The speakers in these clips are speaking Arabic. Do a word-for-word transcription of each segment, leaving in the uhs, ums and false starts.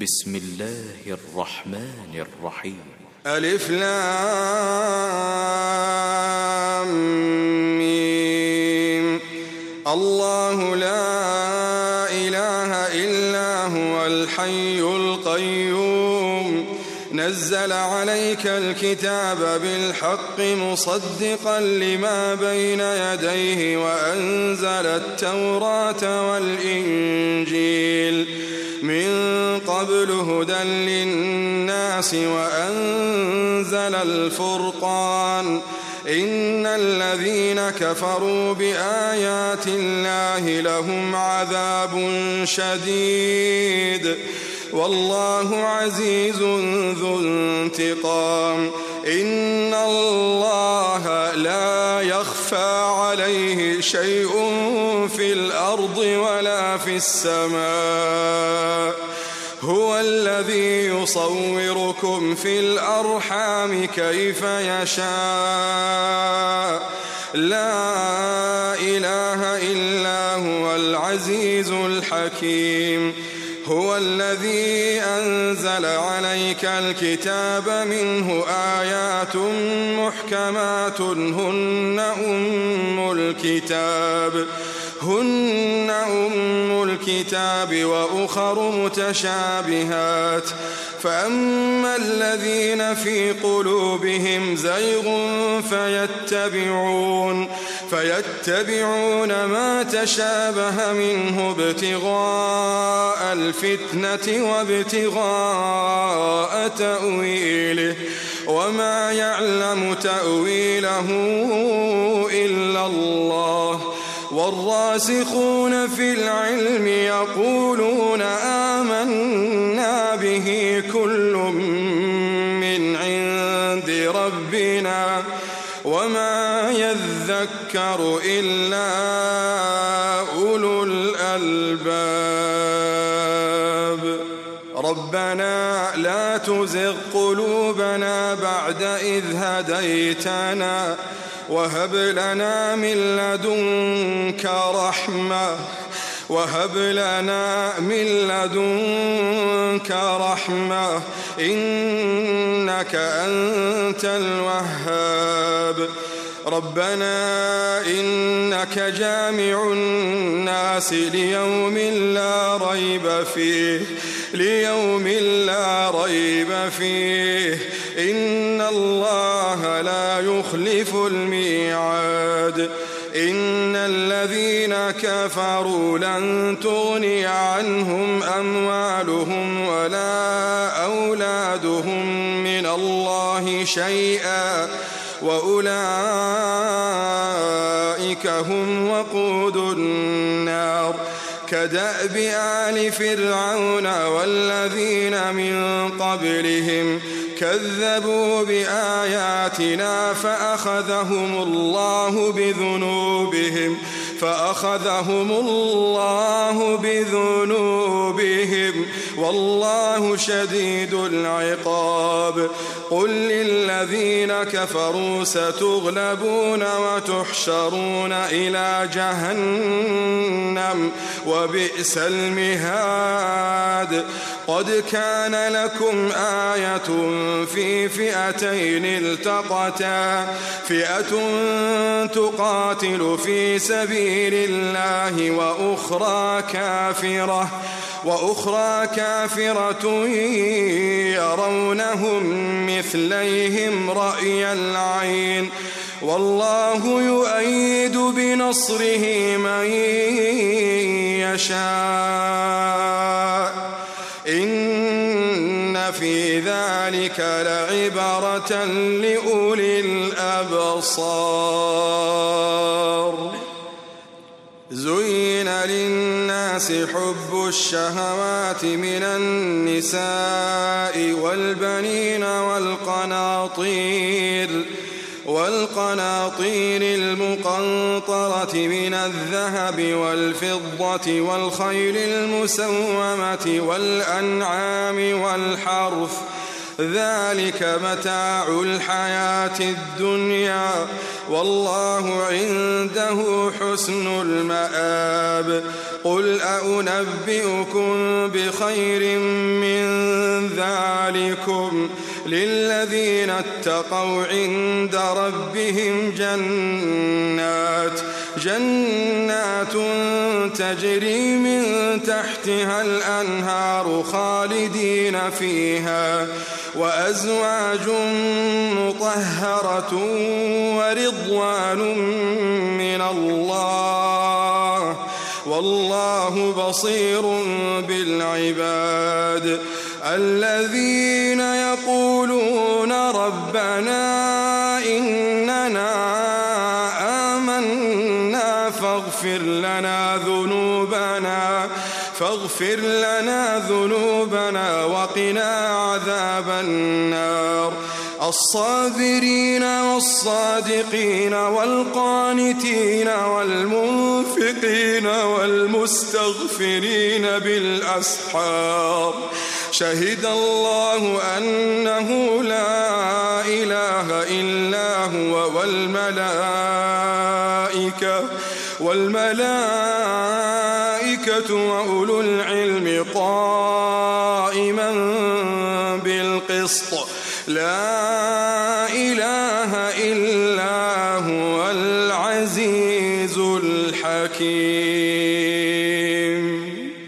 بسم الله الرحمن الرحيم. ألف لام ميم. الله لا إله إلا هو الحي القيوم نزل عليك الكتاب بالحق مصدقا لما بين يديه وأنزل التوراة والإنجيل من قبل هدى للناس وأنزل الفرقان إن الذين كفروا بآيات الله لهم عذاب شديد والله عزيز ذو انتقام إن الله لا يخفى عليه شيء في الأرض ولا في السماء هو الذي يصوركم في الأرحام كيف يشاء لا إله إلا هو العزيز الحكيم هو الذي أنزل عليك الكتاب منه آيات محكمات هن أم الكتاب هن أم الكتاب وأخر متشابهات فأما الذين في قلوبهم زيغ فيتبعون فيتبعون ما تشابه منه ابتغاء الفتنة وابتغاء تأويله وما يعلم تأويله إلا الله والراسخون في العلم يقولون آمنا به كل من عند ربنا وما يذكر إلا أولو الألباب ربنا لا تزغ قلوبنا بعد إذ هديتنا وهب لنا من لدنك رحمة وهب لنا من لدنك رحمة إنك أنت الوهاب ربنا إنك جامع الناس ليوم لا ريب فيه ليوم لا ريب فيه إن الله لا يخلف الميعاد إن الذين كفروا لن تغني عنهم أموالهم ولا أولادهم من الله شيئا وأولئك هم وقود النار كدأب آل فرعون والذين من قبلهم كذبوا بآياتنا فأخذهم الله بذنوبهم فأخذهم الله بذنوبهم والله شديد العقاب قل للذين كفروا ستغلبون وتحشرون إلى جهنم وبئس المهاد قد كان لكم آية في فئتين التقتا فئة تقاتل في سبيل الله وأخرى كافرة وأخرى كافرة يرونهم مثليهم رأي العين والله يؤيد بنصره من يشاء إن في ذلك لعبرة لأولي الأبصار زين للناس حب الشهوات من النساء والبنين والقناطير والقناطير المقنطرة من الذهب والفضة والخيل المسومة والأنعام والحرث ذلك متاع الحياة الدنيا والله عنده حسن المآب قل أنبئكم بخير من أموالكم للذين اتقوا عند ربهم جنات جنات تجري من تحتها الأنهار خالدين فيها وأزواج مطهرة ورضوان من الله والله بصير بالعباد. الذين يقولون ربنا إننا آمنا فاغفر لنا ذنوبنا فاغفر لنا ذنوبنا وقنا عذاب النار. الصابرين والصادقين والقانتين والمنفقين والمستغفرين بالأسحار شهد الله أنه لا إله إلا هو والملائكة والملائكة وأولو العلم قائما بالقسط لا إله إلا هو العزيز الحكيم.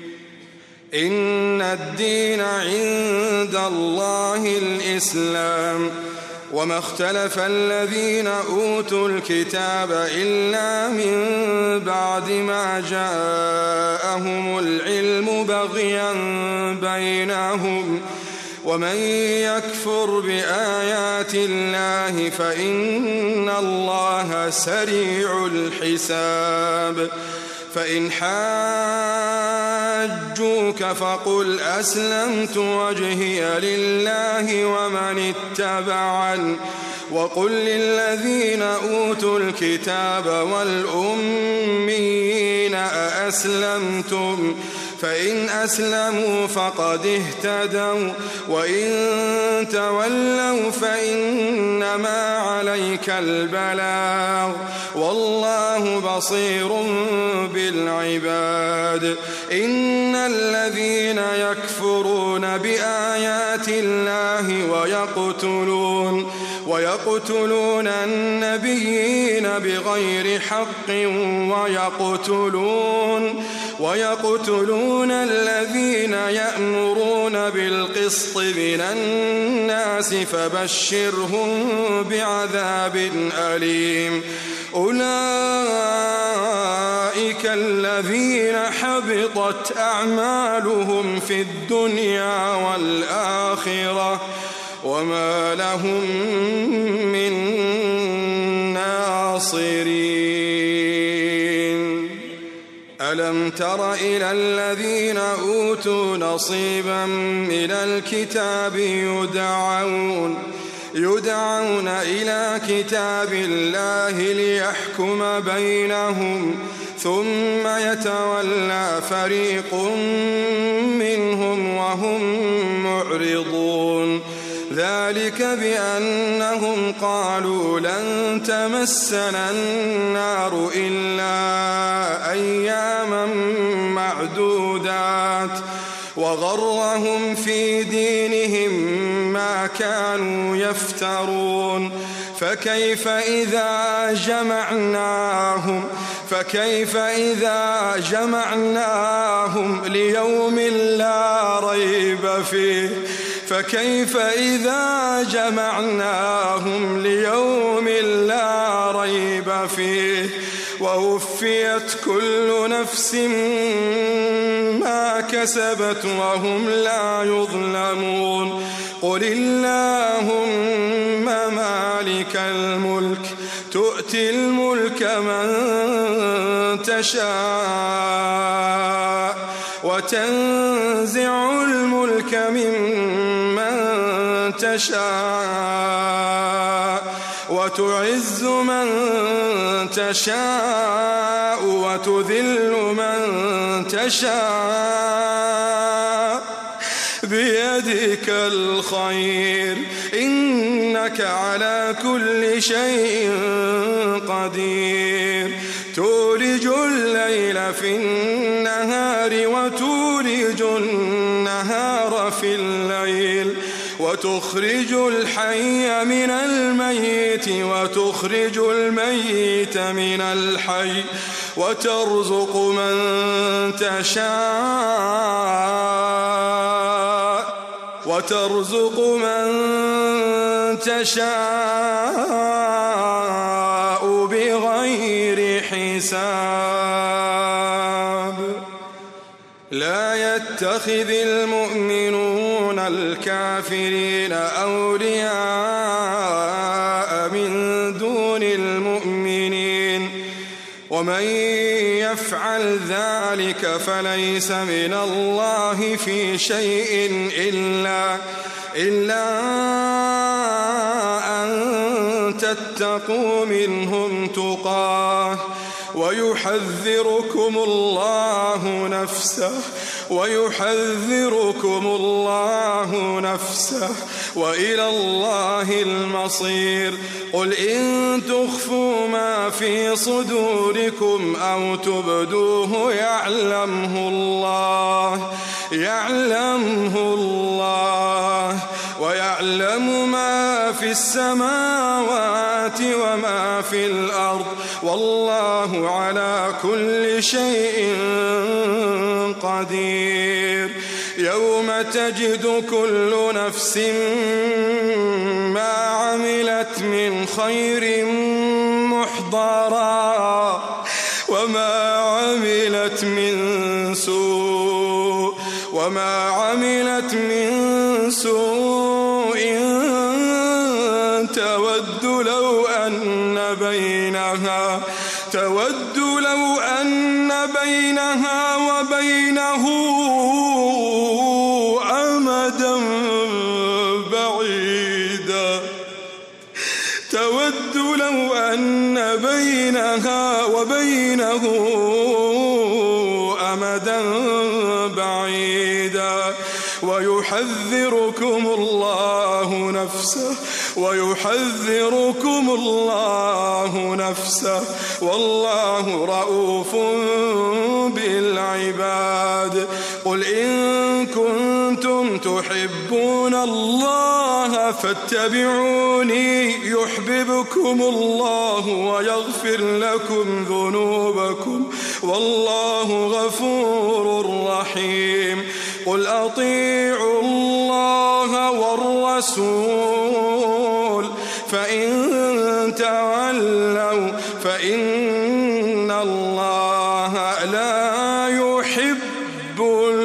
إن الدين عند الله الإسلام وما اختلف الذين أوتوا الكتاب إلا من بعد ما جاءهم العلم بغيا بينهم ومن يكفر بآيات الله فإن الله سريع الحساب. فإن حاجوك فقل أسلمت وجهي لله ومن اتبعن وقل للذين أوتوا الكتاب والأميين أأسلمتم فإن أسلموا فقد اهتدوا وإن تولوا فإنما عليك البلاغ والله بصير بالعباد. إن الذين يكفرون بآيات الله ويقتلون ويقتلون النبيين بغير حق ويقتلون ويقتلون الذين يأمرون بالقسط من الناس فبشرهم بعذاب أليم. أولئك الذين حبطت أعمالهم في الدنيا والآخرة وما لهم من ناصرين. ألم تر إلى الذين أوتوا نصيبا من الكتاب يدعون يدعون إلى كتاب الله ليحكم بينهم ثم يتولى فريق منهم وهم معرضون. ذلك بأنهم قالوا لن تمسنا النار إلا أياما معدودات وغرهم في دينهم ما كانوا يفترون. فكيف إذا جمعناهم فكيف إذا جمعناهم ليوم لا ريب فيه فكيف إذا جمعناهم ليوم لا ريب فيه ووفيت كل نفس ما كسبت وهم لا يظلمون. قل اللهم مالك الملك تؤتي الملك من تشاء وتنزع الملك ممن تشاء وتعز من تشاء وتذل من تشاء بيدك الخير إنك على كل شيء قدير. تولج الليل في النهار وتولج النهار في الليل وتخرج الحي من الميت وتخرج الميت من الحي وترزق من تشاء وترزق من تشاء بغير حساب. لا يتخذ المؤمنون الكافرين أولياء من دون المؤمنين ومن يفعل ذلك فليس من الله في شيء إلا إلا أن تتقوا منهم تقاه ويحذركم الله نفسه ويحذركم الله نفسه وإلى الله المصير. قل إن تخفوا ما في صدوركم أو تبدوه يعلمه الله يعلمه الله ويعلم ما في السماوات وما في الأرض والله على كل شيء قدير. يوم تجد كل نفس ما عملت من خير محضرا وما عملت من سوء وما عملت من سوء تود لو أن بينها تود لو أن بينها وبينه أمدا بعيدا تود لو أن بينها وبينه أمدا بعيدا ويحذركم الله نفسه ويحذركم الله نفسه والله رؤوف بالعباد. قل إن كنتم تحبون الله فاتبعوني يحببكم الله ويغفر لكم ذنوبكم والله غفور رحيم. قل أطيعوا الله والرسول فإن تولوا فإن الله لا يحب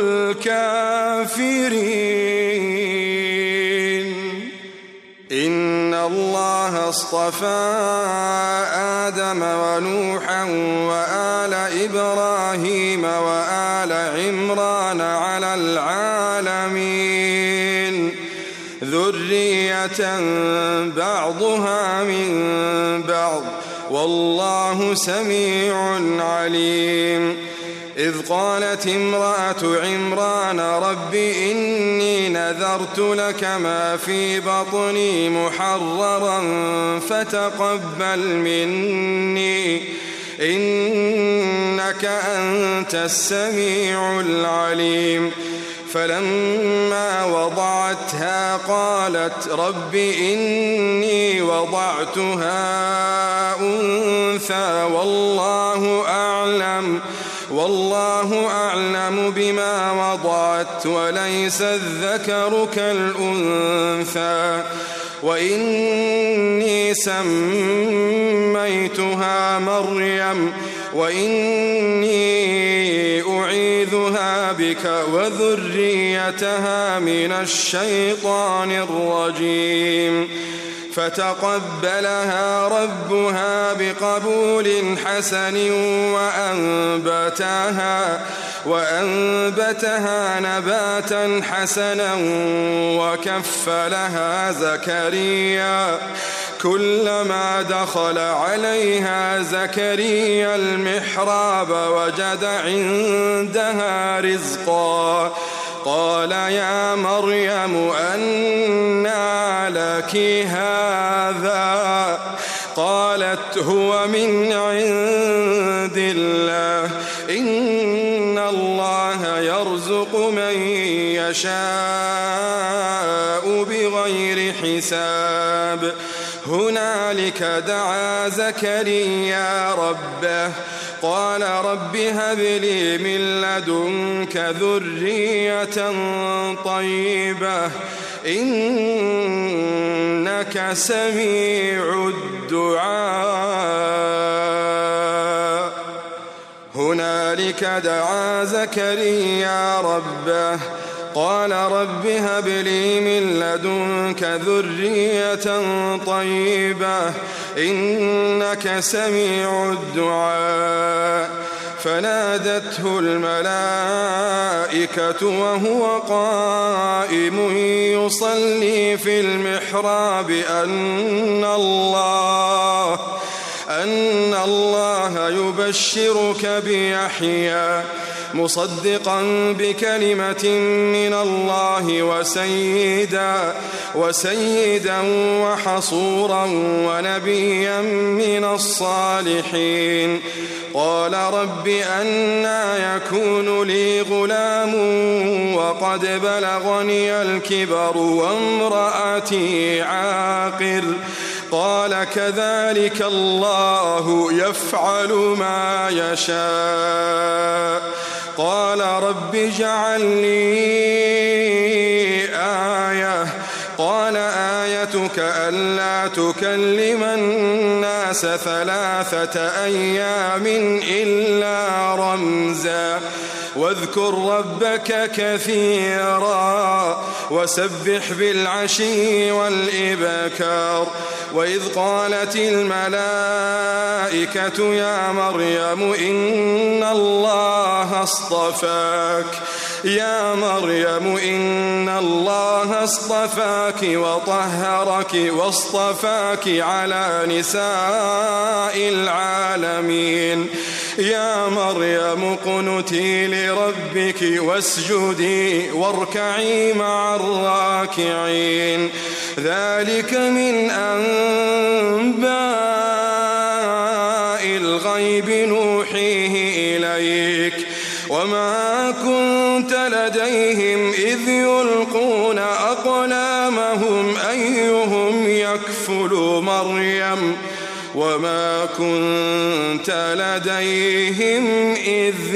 الكافرين. إن الله اصطفى آدم ونوحا وآل إبراهيم وآل عمران على العالمين ذرية بعضها من بعض والله سميع عليم. إذ قالت امرأة عمران رب إني نذرت لك ما في بطني محررا فتقبل مني إنك أنت السميع العليم. فلما وضعتها قالت رب إني وضعتها أنثى والله أعلم والله أعلم بما وضعت وليس الذكر كالأنثى وإني سميتها مريم وإني أعيذها بك وذريتها من الشيطان الرجيم. فتقبلها ربها بقبول حسن وأنبتها وأنبتها نباتا حسنا وكفلها زكريا كلما دخل عليها زكريا المحراب وجد عندها رزقا قال يا مريم أنى لك هذا قالت هو من عند الله إن الله يرزق من يشاء بغير الحساب هنالك دعا زكريا ربه قال رب هب لي من لدنك ذرية طيبة إنك سميع الدعاء هنالك دعا زكريا ربه قال رب هب لي من لدنك ذرية طيبة إنك سميع الدعاء فنادته الملائكة وهو قائم يصلي في المحراب أن الله أن الله يبشرك بيحيى مصدقا بكلمة من الله وسيدا وسيدا وحصورا ونبيا من الصالحين قال رب أنى يكون لي غلام وقد بلغني الكبر وامرأتي عاقر قال كذلك الله يفعل ما يشاء قال رب اجعل لي آية قال آيتك ألا تكلم الناس ثلاثة أيام إلا رمزا واذكر ربك كثيرا وسبح بالعشي والإبكار وإذ قالت الملائكة يا مريم إن الله اصطفاك يا مريم إن الله اصطفاك وطهرك واصطفاك على نساء العالمين يا مريم اقنتي لربك واسجدي واركعي مع الراكعين ذلك من أنباء الغيب نوحيه إليك وما كنت لديهم إذ يلقون أقلامهم أيهم يكفل مريم وما كنت لديهم إذ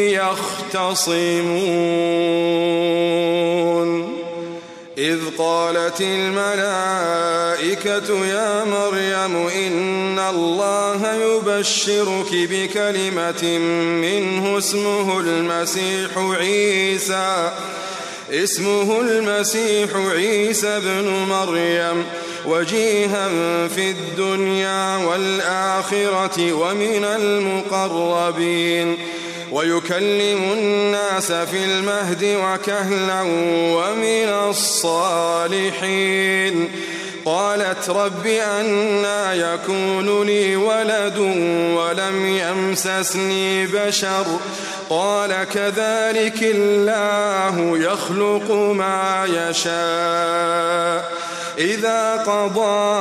يختصمون إذ قالت الملائكة يا مريم إن الله يبشرك بكلمة منه اسمه المسيح عيسى اسمه المسيح عيسى ابن مريم وجيها في الدنيا والآخرة ومن المقربين ويكلم الناس في المهد وكهلا ومن الصالحين قالت رب أنى يكون لي ولد ولم يمسسني بشر قال كذلك الله يخلق ما يشاء إذا قضى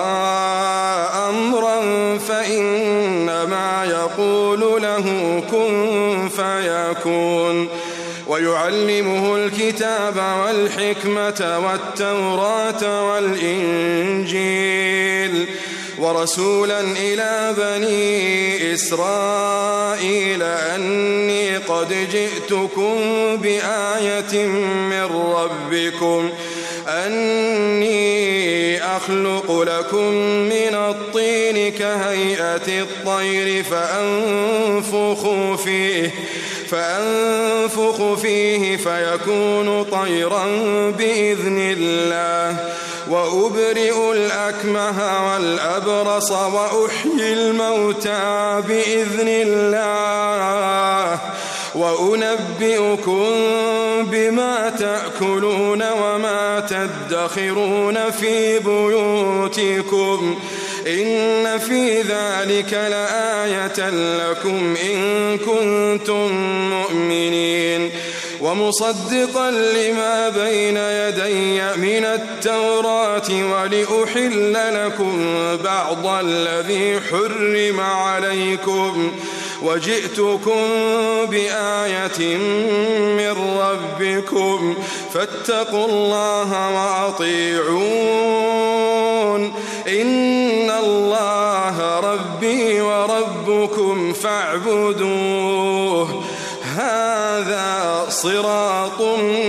أمرا فإنما يقول له كن فيكون ويعلمه الكتاب والحكمة والتوراة والإنجيل ورسولا إلى بني إسرائيل أني قد جئتكم بآية من ربكم أني أخلق لكم من الطين كهيئة الطير فأنفخ فيه فأنفخ فيه فيكون طيرا بإذن الله وأبرئ الأكمه والأبرص وأحيي الموتى بإذن الله وأنبئكم بما تأكلون وما تدخرون في بيوتكم إن في ذلك لآية لكم إن كنتم مؤمنين ومصدقا لما بين يدي من التوراة ولأحل لكم بعض الذي حرم عليكم وجئتكم بآية من ربكم فاتقوا الله وأطيعون فاعبدوه هذا صراط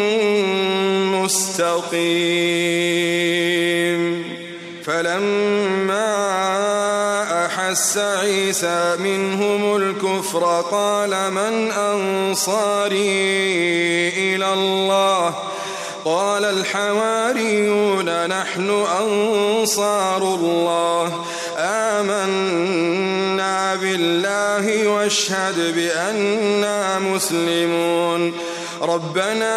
مستقيم. فلما أحس عيسى منهم الكفر قال من أنصاري إلى الله قال الحواريون نحن أنصار الله آمنا بالله واشهد بأننا مسلمون. ربنا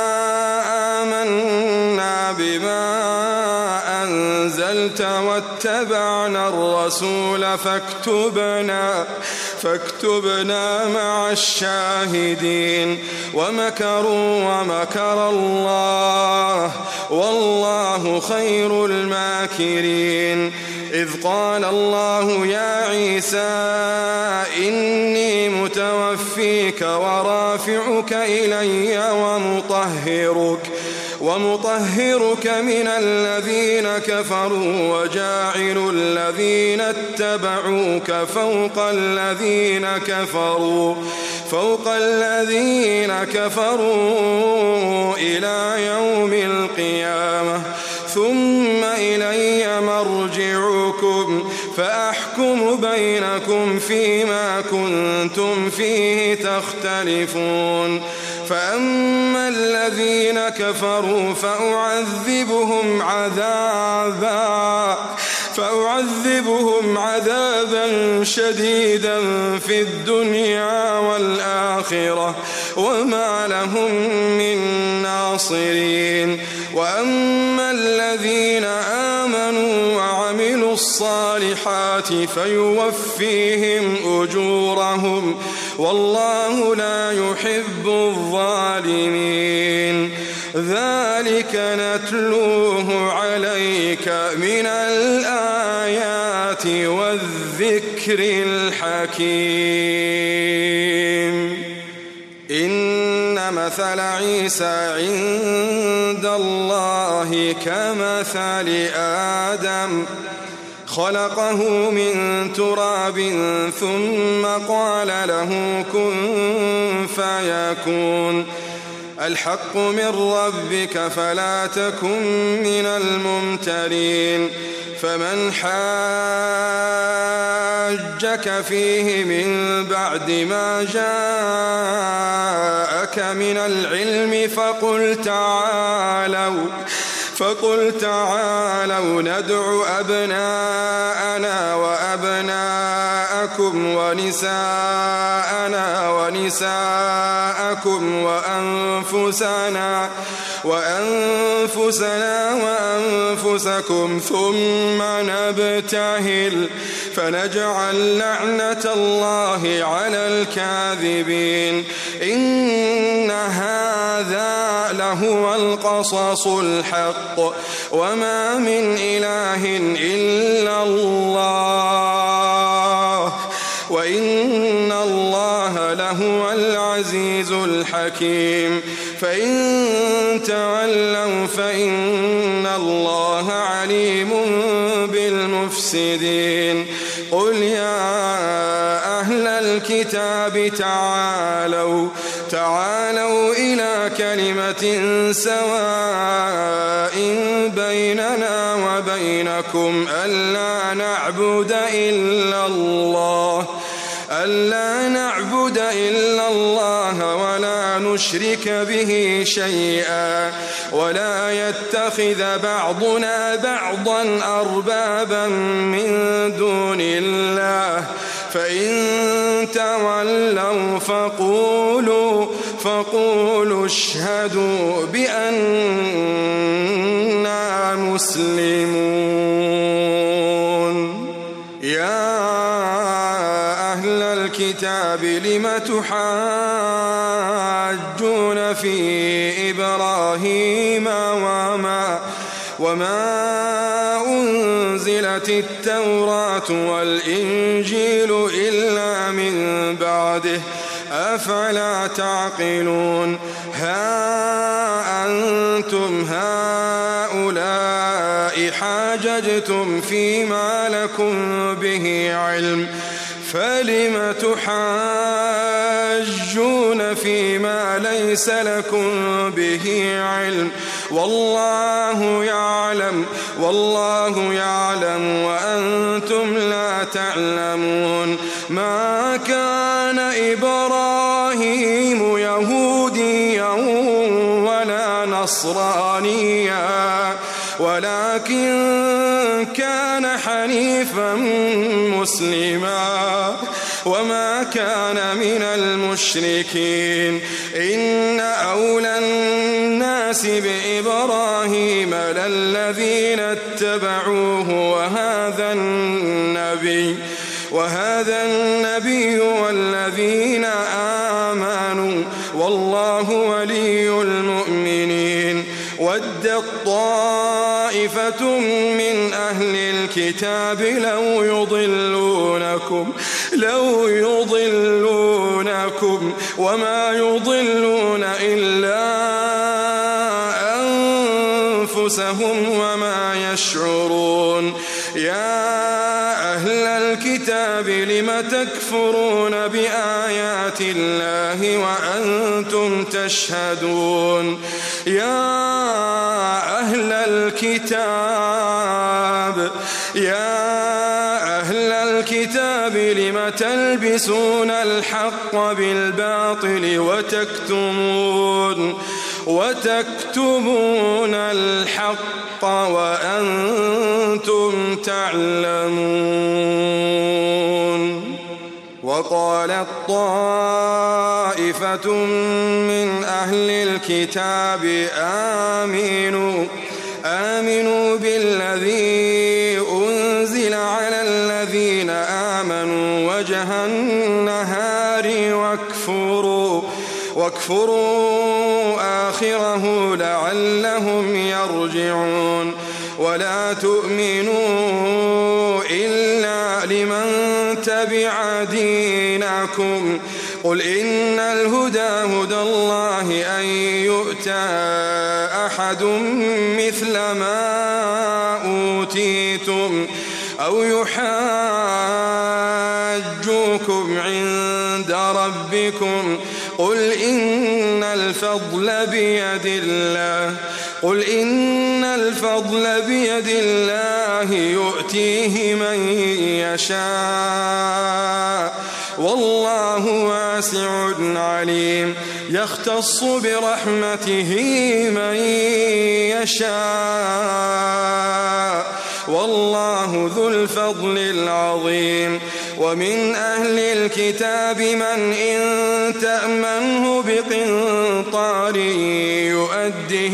آمنا بما أنزلت واتبعنا الرسول فاكتبنا فاكتبنا مع الشاهدين. ومكروا ومكر الله والله خير الماكرين. إذ قال الله يا عيسى إني متوفيك ورافعك إلي ومطهرك ومطهرك من الذين كفروا وجاعل الذين اتبعوك فوق الذين كفروا فوق الذين كفروا إلى يوم القيامة ثم إلي مرجعكم فأحكم بينكم فيما كنتم فيه تختلفون. فأما الذين كفروا فأعذبهم عذابا فأعذبهم عذابا شديدا في الدنيا والآخرة وما لهم من ناصرين. وأما الذين آمنوا وعملوا الصالحات فيوفيهم أجورهم والله لا يحب الظالمين. ذلك نتلوه عليك من الآيات والذكر الحكيم. إن مثل عيسى عند الله كمثل آدم خلقه من تراب ثم قال له كن فيكون. الحق من ربك فلا تكن من الممترين. فمن حاجك فيه من بعد ما جاءك من العلم فقل تعالوا فقل تعالوا ندع أبناءنا وأبناءكم ونساءنا ونساءكم وأنفسنا وأنفسنا وأنفسكم ثم نبتهل فنجعل لعنة الله على الكاذبين. إن هذا لهو القصص الحق وما من إله إلا الله وإن الله لهو العزيز الحكيم. فإن تولوا فإن الله عليم بالمفسدين. قل يا أهل الكتاب تعالوا تعالوا إلى كلمة سواء بيننا وبينكم ألا نعبد إلا الله ألا نعبد إلا الله ولا نشرك به شيئا ولا يتخذ بعضنا بعضا أربابا من دون الله. فإن تولوا فقولوا فقولوا اشهدوا بأننا مسلمون. يا أهل الكتاب لم تحاجون في إبراهيم وما وما أنزلت التوراة والإنجيل إلا من بعده أفلا تعقلون. ها أنتم هؤلاء حاججتم فيما لكم به علم فلم تحاجون فيما ليس لكم به علم والله يعلم والله يعلم وأنتم لا تعلمون ما كان إبراهيم يهوديا ولا نصرانيا ولكن كان حنيفا مسلما وما كان من المشركين إن أولى الناس بإبراهيم للذين اتبعوه وهذا النبي وهذا النبي والذين آمنوا والله ولي المؤمنين ودت طائفة من أهل الكتاب لو يضلونكم لو يضلونكم وما يضلون إلا أنفسهم وما يشعرون يا أهل الكتاب لم تكفرون بآيات الله وأنتم تشهدون يا أهل الكتاب يا أهل الكتاب لم تلبسون الحق بالباطل وتكتمون وتكتمون الحق وأنتم تعلمون وقالت طائفة من أهل الكتاب آمنوا آمنوا بالذي أنزل على الذين آمنوا وجه النهار واكفروا واكفروا آخره لعلهم يرجعون ولا تؤمنوا إلا لمن تبع دينكم قل إن الهدى هدى الله أن يؤتى أحد مثل ما أوتيتم أو يحاجوكم عند ربكم قل إن الفضل بيد الله قل إن الفضل بيد الله يؤتيه من يشاء والله واسع عليم يختص برحمته من يشاء والله ذو الفضل العظيم ومن أهل الكتاب من إن تأمنه بقنطار يؤده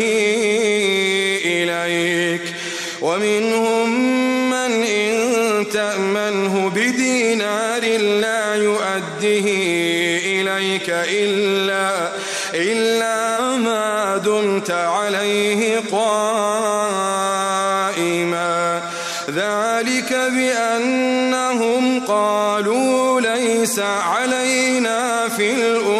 إليك ومنهم من إن تأمنه بدينار لا يؤده إليك إلا, إلا ما دمت عليه قائما ذلك بأنهم قالوا ليس علينا في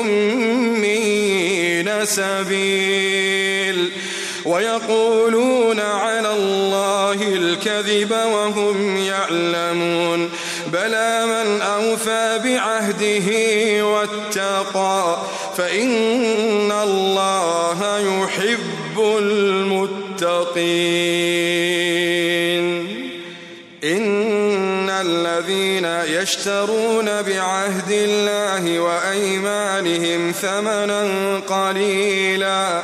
الأمين سبيل ويقولون على الله الكذب وهم يعلمون بلى من أوفى بعهده واتقى فإن الله يحب المتقين إن الذين يشترون بعهد الله وأيمانهم ثمنا قليلا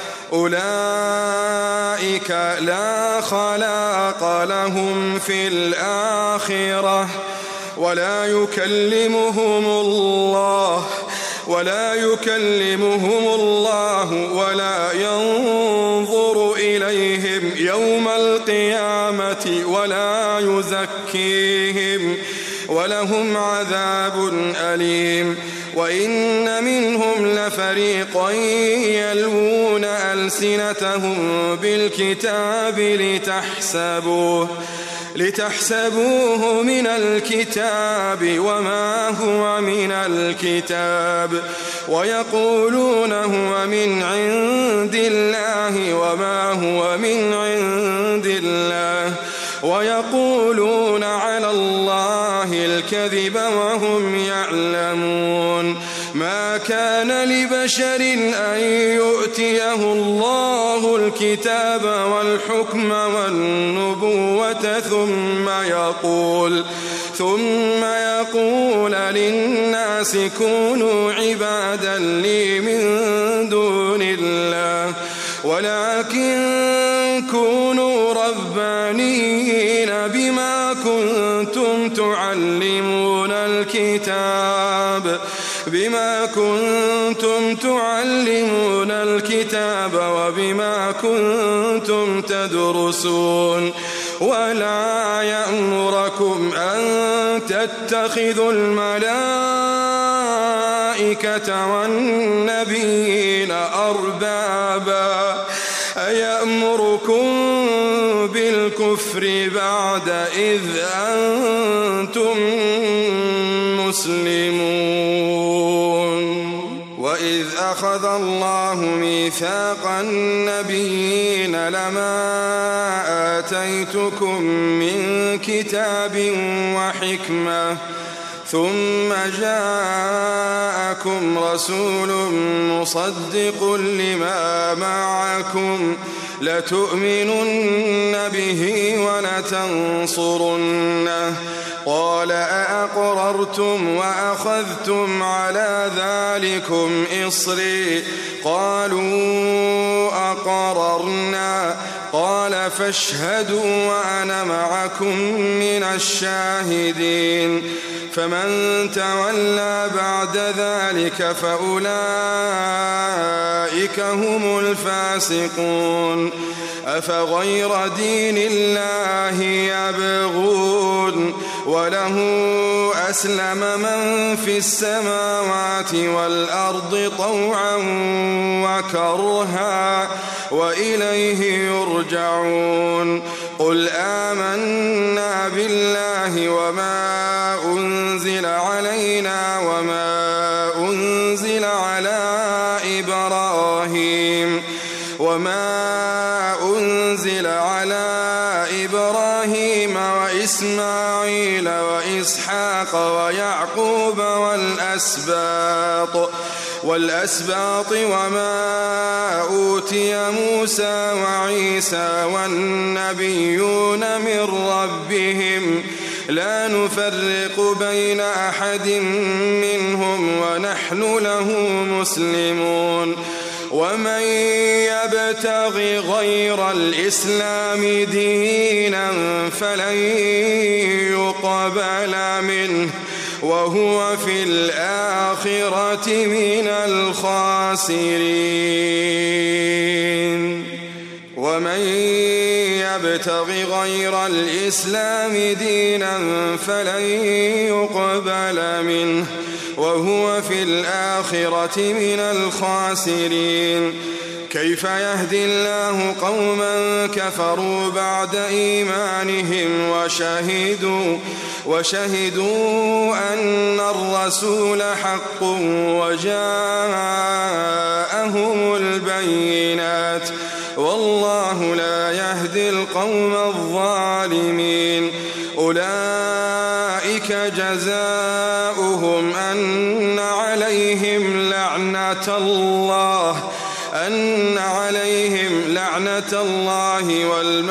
أولئك لا خلاق لهم في الآخرة ولا يكلمهم الله ولا يكلمهم الله ولا ينظر إليهم يوم القيامة ولا يزكيهم ولهم عذاب أليم وإن منهم لفريقا يلوون ألسنتهم بالكتاب لتحسبوه لتحسبوه من الكتاب وما هو من الكتاب ويقولون هو من عند الله وما هو من عند الله ويقولون على الله الله الكذب وهم يعلمون ما كان لبشر أن يؤتيه الله الكتاب والحكم والنبوة ثم يقول ثم يقول للناس كونوا عبادا لي من دون الله ولكن كونوا ربانيين بما كنتم تعلمون الكتاب بما كنتم تعلمون الكتاب وبما كنتم تدرسون ولا يأمركم أن تتخذوا الملائكة والنبيين أربابا أيأمركم بالكفر بعد إذ أنتم مسلمون وإذ أخذ الله ميثاق النبيين لما آتيتكم من كتاب وحكمة ثم جاءكم رسول مصدق لما معكم لتؤمنن به ولتنصرنه قال أأقررتم وأخذتم على ذلكم إصري قالوا أقررنا قال فاشهدوا وأنا معكم من الشاهدين فمن تولى بعد ذلك فأولئك هم الفاسقون أفغير دين الله يبغون وله أسلم من في السماوات والأرض طوعا وكرها وإليه يرجعون قل آمنا بالله وما أنزل علينا وما أنزل على إبراهيم وما أنزل على إبراهيم وإسماعيل وإسحاق ويعقوب والأسباط والأسباط وما أوتي موسى وعيسى والنبيون من ربهم لا نفرق بين أحد منهم ونحن له مسلمون ومن يبتغ غير الإسلام دينا فلن يقبل منه وهو في الآخرة من الخاسرين ومن يبتغ غير الإسلام دينا فلن يقبل منه وهو في الآخرة من الخاسرين كيف يهدي الله قوما كفروا بعد إيمانهم وشهدوا وشهدوا أن الرسول حق وجاءهم البينات والله لا يهدي القوم الظالمين أولئك جزاؤهم أن عليهم لعنة الله أن عليهم لعنة الله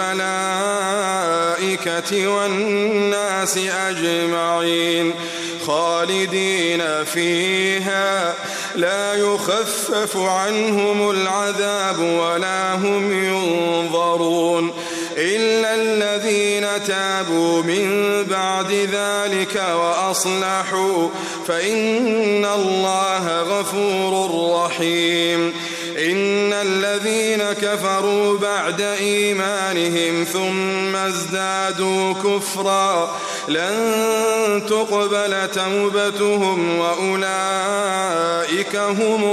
والملائكة والناس أجمعين خالدين فيها لا يخفف عنهم العذاب ولا هم ينظرون إلا الذين تابوا من بعد ذلك وأصلحوا فإن الله غفور رحيم إن الذين كفروا بعد إيمانهم ثم ازدادوا كفرا لن تقبل توبتهم وأولئك هم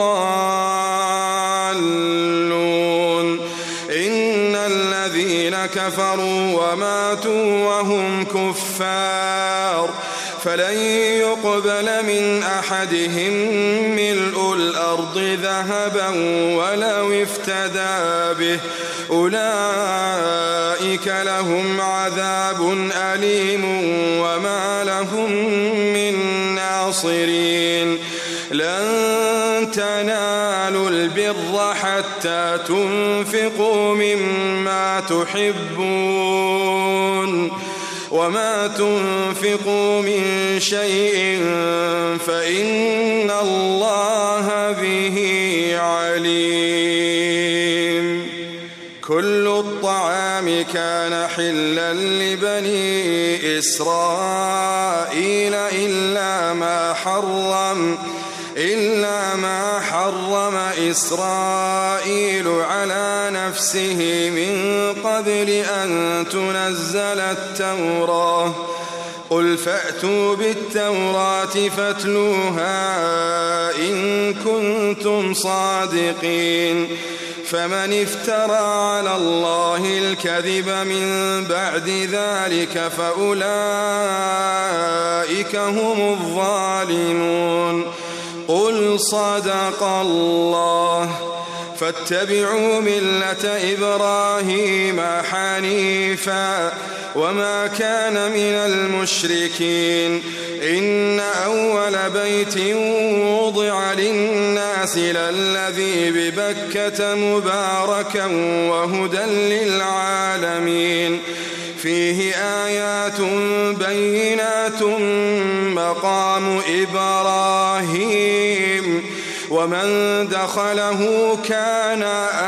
الضالون إن الذين كفروا وماتوا وهم كفار فلن يقبل من أحدهم ملء الأرض ذهبا ولو افتدى به أولئك أولئك لهم عذاب أليم وما لهم من ناصرين لن تنالوا البر حتى تنفقوا مما تحبون وما تنفقوا من شيء فإن الله به عليم. كل الطعام كان حلا لبني إسرائيل إلا ما حرم إلا ما حرم إسرائيل على نفسه من قبل أن تنزل التوراة قل فأتوا بالتوراة فاتلوها إن كنتم صادقين فمن افترى على الله الكذب من بعد ذلك فأولئك هم الظالمون. قل صدق الله فاتبعوا ملة إبراهيم حنيفا وما كان من المشركين إن أول بيت وضع للناس للذي ببكة مباركا وهدى للعالمين فيه آيات بينات مقام إبراهيم ومن دخله كان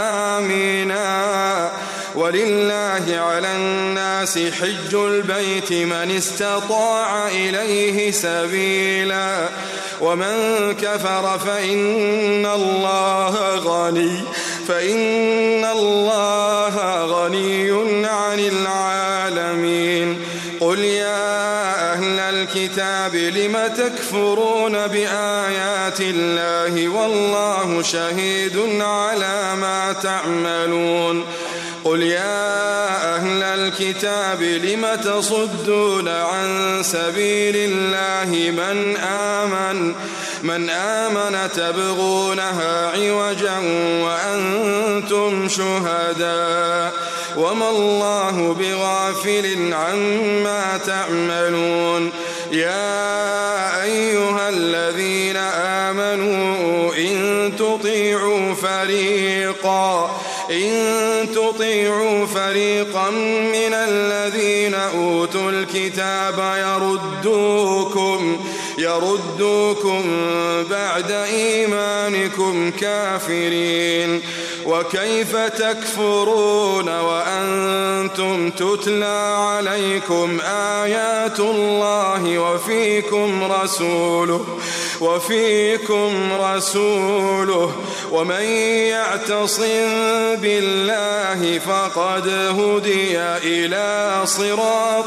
آمنا ولله على الناس حج البيت من استطاع إليه سبيلا ومن كفر فإن الله غني فإن الله غني عن العالمين. قل يا أهل الكتاب لم تكفرون بآيات الله والله شهيد على ما تعملون. قل يا أهل الكتاب لم تصدون عن سبيل الله من آمن من آمن تبغونها عوجا وأنتم شهداء وما الله بغافل عما تعملون. يا أيها الذين آمنوا إن تطيعوا فريقا إن تطيعوا فريقا من الذين أوتوا الكتاب يردوكم يردوكم بعد إيمانكم كافرين وكيف تكفرون وأنتم تتلى عليكم آيات الله وفيكم رسوله وفيكم رسوله ومن يعتصم بالله فقد هدي إلى صراط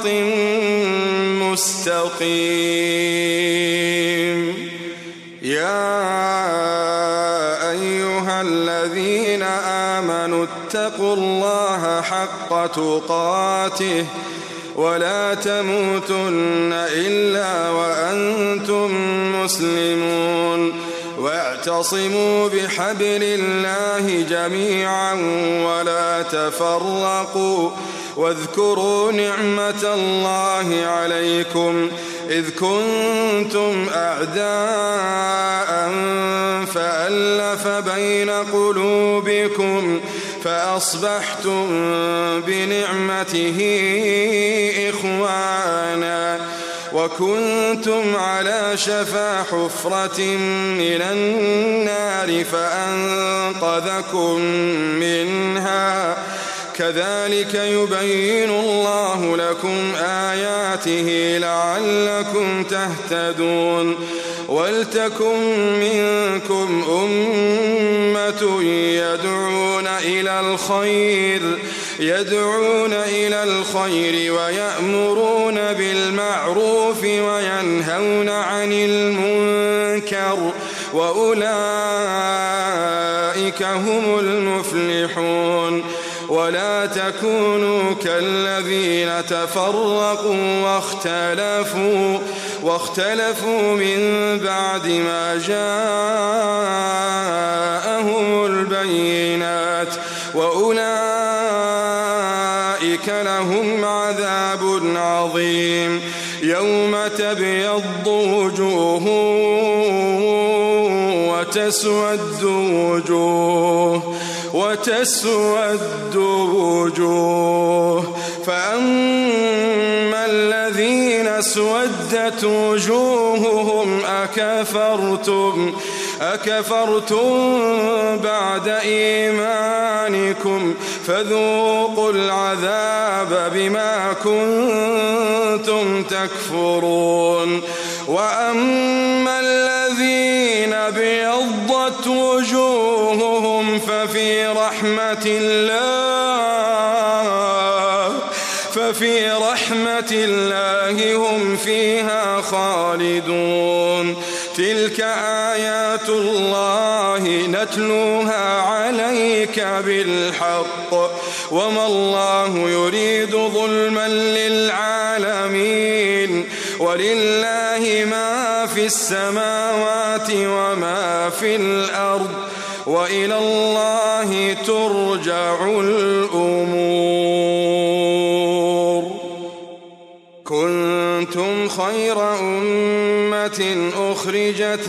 مستقيم. يا أيها الذين آمنوا اتقوا الله حق تقاته ولا تموتن إلا وأنتم مسلمون واعتصموا بحبل الله جميعا ولا تفرقوا واذكروا نعمة الله عليكم إذ كنتم أعداء فألف بين قلوبكم فأصبحتم بنعمته إخوانا وكنتم على شفا حفرة من النار فأنقذكم منها كذلك يبين الله لكم آياته لعلكم تهتدون. ولتكن منكم أمة يدعون إلى الخير يدعون إلى الخير ويأمرون بالمعروف وينهون عن المنكر وأولئك هم المفلحون. ولا تكونوا كالذين تفرقوا واختلفوا واختلفوا من بعد ما جاءهم البينات وأولئك أولئك لهم عذاب عظيم. يوم تبيض وجوه وتسود وجوه وتسود وجوه فأما الذين اسودت وجوههم أكفرتم أكفرتم بعد إيمانكم فذوقوا العذاب بما كنتم تكفرون. وأما الذين ابيضت وجوههم ففي رحمة الله ففي رحمة الله هم فيها خالدون. تلك آيات الله نتلوها عليك بالحق وما الله يريد ظلما للعالمين ولله ما في السماوات وما في الأرض وإلى الله ترجع الأمور. كنتم خير أمة أخرجت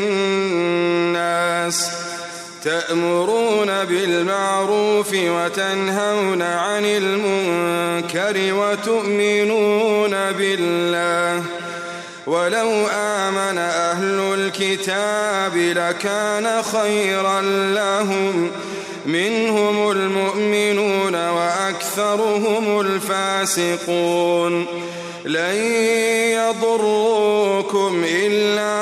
للناس تأمرون بالمعروف وتنهون عن المنكر وتؤمنون بالله ولو آمن أهل الكتاب لكان خيرا لهم منهم المؤمنون وأكثرهم الفاسقون. لن يضروكم إلا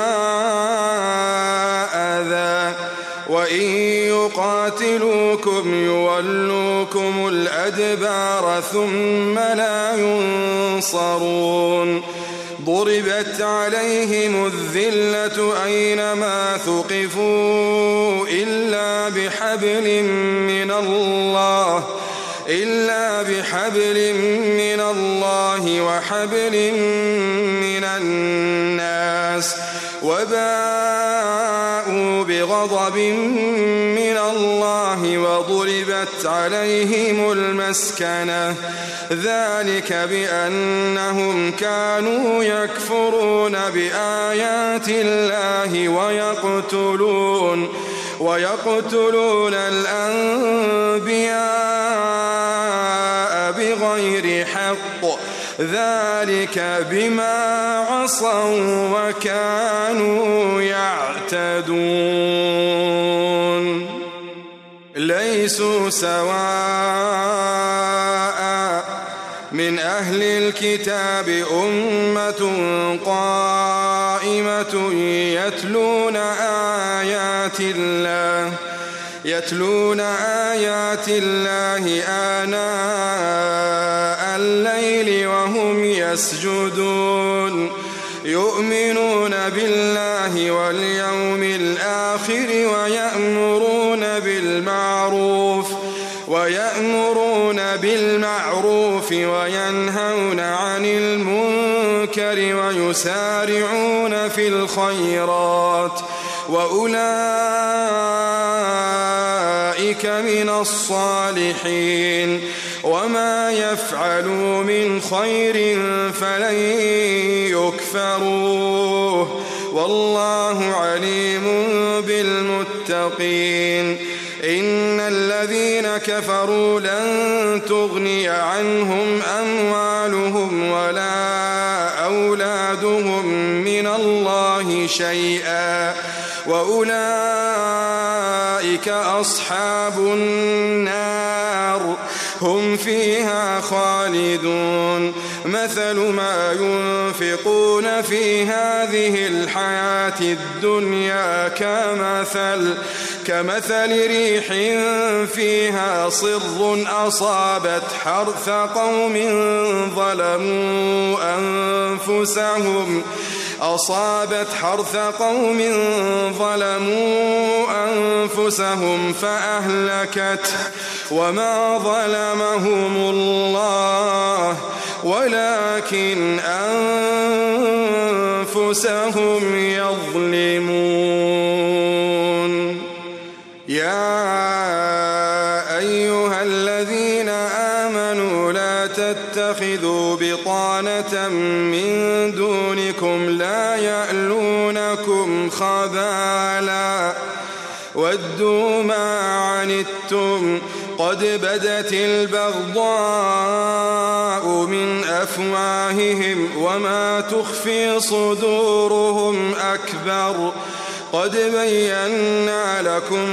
أذى وإن يقاتلوكم يولوكم الأدبار ثم لا ينصرون. ضربت عليهم الذلة أينما ثقفوا إلا بحبل من الله إلا بحبل من الله وحبل من الناس وباءوا بغضب من الله وضربت عليهم المسكنة ذلك بأنهم كانوا يكفرون بآيات الله ويقتلون ويقتلون الأنبياء بغير حق ذلك بما عصوا وكانوا يعتدون. ليسوا سواء من أهل الكتاب أمة قائمة يتلون آيات الله يتلون آيات الله آناء الليل وهم يسجدون يؤمنون بالله واليوم الآخر ويأمرون بالمعروف ويأمرون بالمعروف وينهون عن المنكر ويسارعون في الخيرات وأولئك من الصالحين. وما يفعلوا من خير فلن يكفروه والله عليم بالمتقين. إن الذين كفروا لن تغني عنهم أموالهم ولا أولادهم من الله شيئا وأولئك أصحاب النار هم فيها خالدون. مثل ما ينفقون في هذه الحياة الدنيا كمثل كمثل ريح فيها صر أصابت حرث قوم ظلموا أنفسهم أصابت حرث قوم ظلموا أنفسهم فأهلكت وما ظلمهم الله ولكن أنفسهم يظلمون. يا أيها الذين آمنوا لا ولا تتخذوا بطانة من دونكم لا يألونكم خبالا ودوا ما عنتم قد بدت البغضاء من أفواههم وما تخفي صدورهم أكبر قد بينا لكم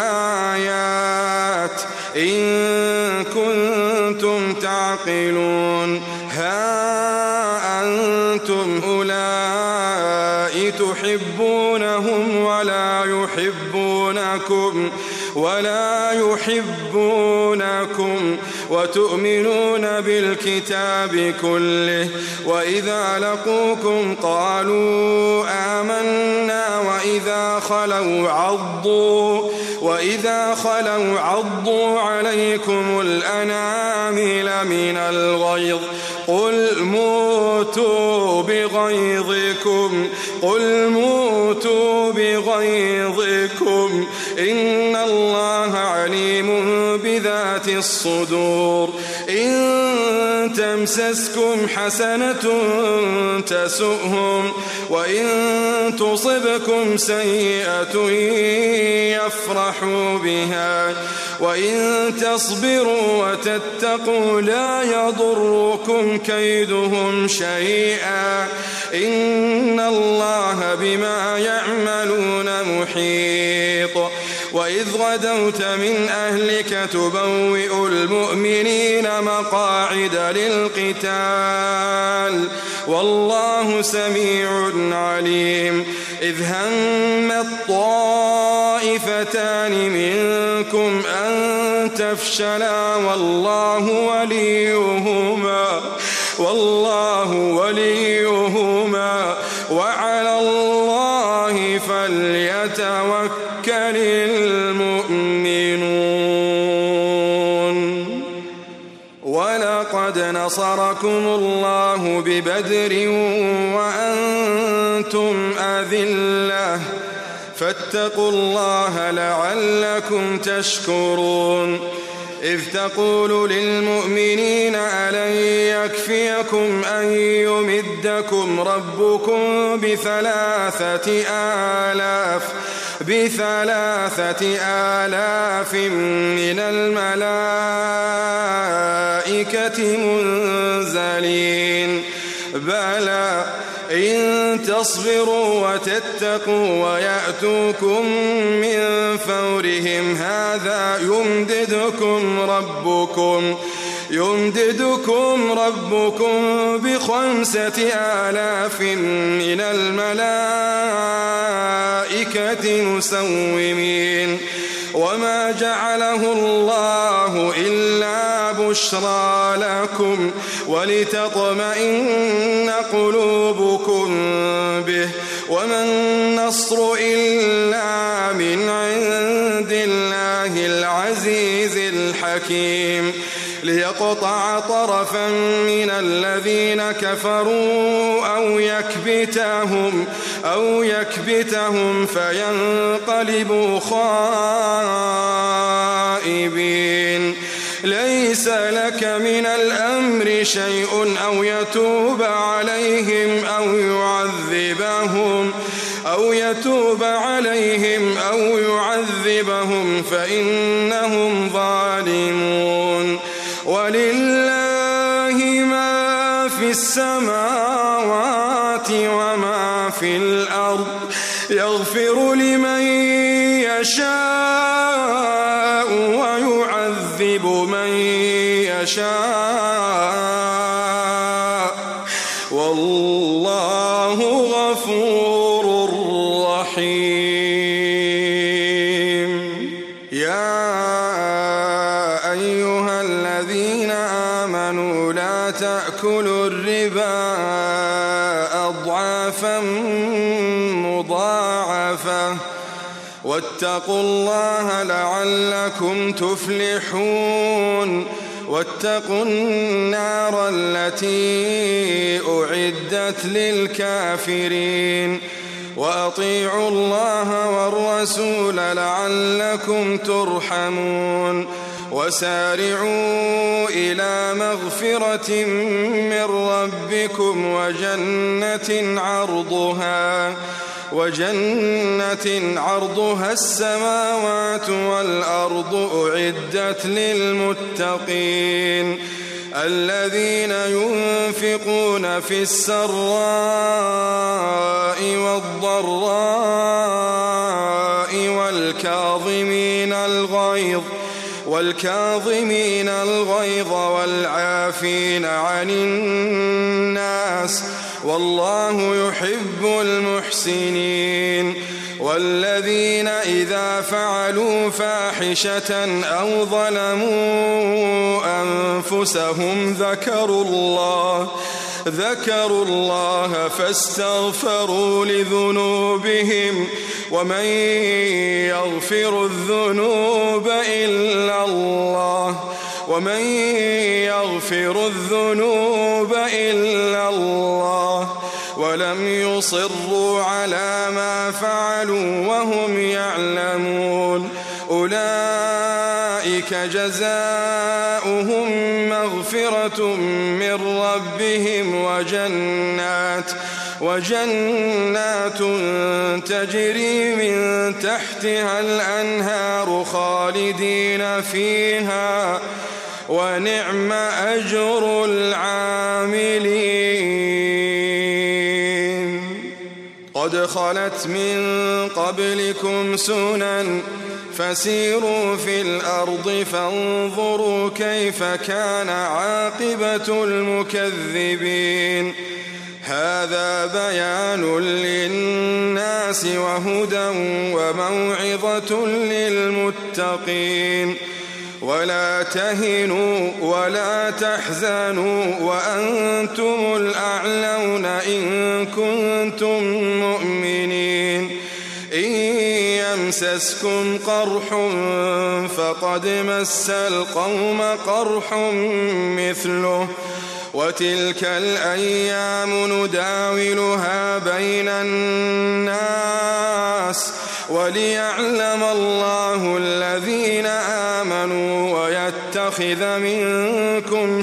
الآيات إن كنتم تعقلون ها أنتم أولئك تحبونهم ولا يحبونكم ولا يحبونكم وتؤمنون بالكتاب كله وإذا لقوكم قالوا آمنا وإذا خلوا عضوا وإذا خلوا عضوا عليكم الأنامل من الغيظ قل موتوا بغيظكم قل موتوا بغيظكم إن الله عليم بذات الصدور إن تمسسكم حسنة تسؤهم وإن تصبكم سيئة يفرحوا بها وإن تصبروا وتتقوا لا يضركم كيدهم شيئا إن الله بما يعملون محيط وإذ غدوت من أهلك تبوئ المؤمنين مقاعد للقتال والله سميع عليم إذ هم الطائفتان منكم أن تفشلا والله وليهما والله وليهما وعلى الله فليتوكل المؤمنون ولقد نصركم الله ببدر وأنتم أذلة فاتقوا الله لعلكم تشكرون إذ تقول للمؤمنين ألن يكفيكم أن يمدكم ربكم بثلاثة آلاف بثلاثة آلاف من الملائكة منزلين بلى إن تصبروا وتتقوا ويأتوكم من فورهم هذا يمددكم ربكم يمددكم ربكم بخمسة آلاف من الملائكة مسومين وما جعله الله إلا بشرى لكم ولتطمئن قلوبكم به وما النصر إلا من عند الله العزيز الحكيم ليقطع طرفا من الذين كفروا أو يكبتهم أو يكبتهم فينقلبوا خائبين ليس لك من الأمر شيء أو يتوب عليهم أو يعذبهم أو يتوب عليهم أو يعذبهم فإنهم ظالمون ولله ما في السماوات وما في الأرض يغفر لمن يشاء ويعذب من يشاء والله غفور رحيم يا أيها الذين آمنوا لا تأكلوا الربا أضعافا مضاعفة واتقوا الله لعلكم تفلحون واتقوا النار التي أعدت للكافرين وأطيعوا الله والرسول لعلكم ترحمون وسارعوا إلى مغفرة من ربكم وجنة عرضها وجنة عرضها السماوات والأرض أعدت للمتقين الذين ينفقون في السراء والضراء والكاظمين الغيظ والكاظمين الغيظ والعافين عن الناس والله يحب المحسنين والذين إذا فعلوا فاحشة أو ظلموا أنفسهم ذكروا الله ذكروا الله فاستغفروا لذنوبهم ومن يغفر الذنوب إلا الله ومن يغفر الذنوب إلا الله ولم يصروا على ما فعلوا وهم يعلمون أولئك جزاؤهم مغفرة من ربهم وجنات وجنات تجري من تحتها الأنهار خالدين فيها ونعم أجر العاملين قد خلت من قبلكم سنن فسيروا في الأرض فانظروا كيف كان عاقبة المكذبين هذا بيان للناس وهدى وموعظة للمتقين ولا تهنوا ولا تحزنوا وأنتم الأعلون إن كنتم مؤمنين إن يمسسكم قرح فقد مس القوم قرح مثله وتلك الأيام نداولها بين الناس وليعلم الله الذين آمنوا ويتخذ منكم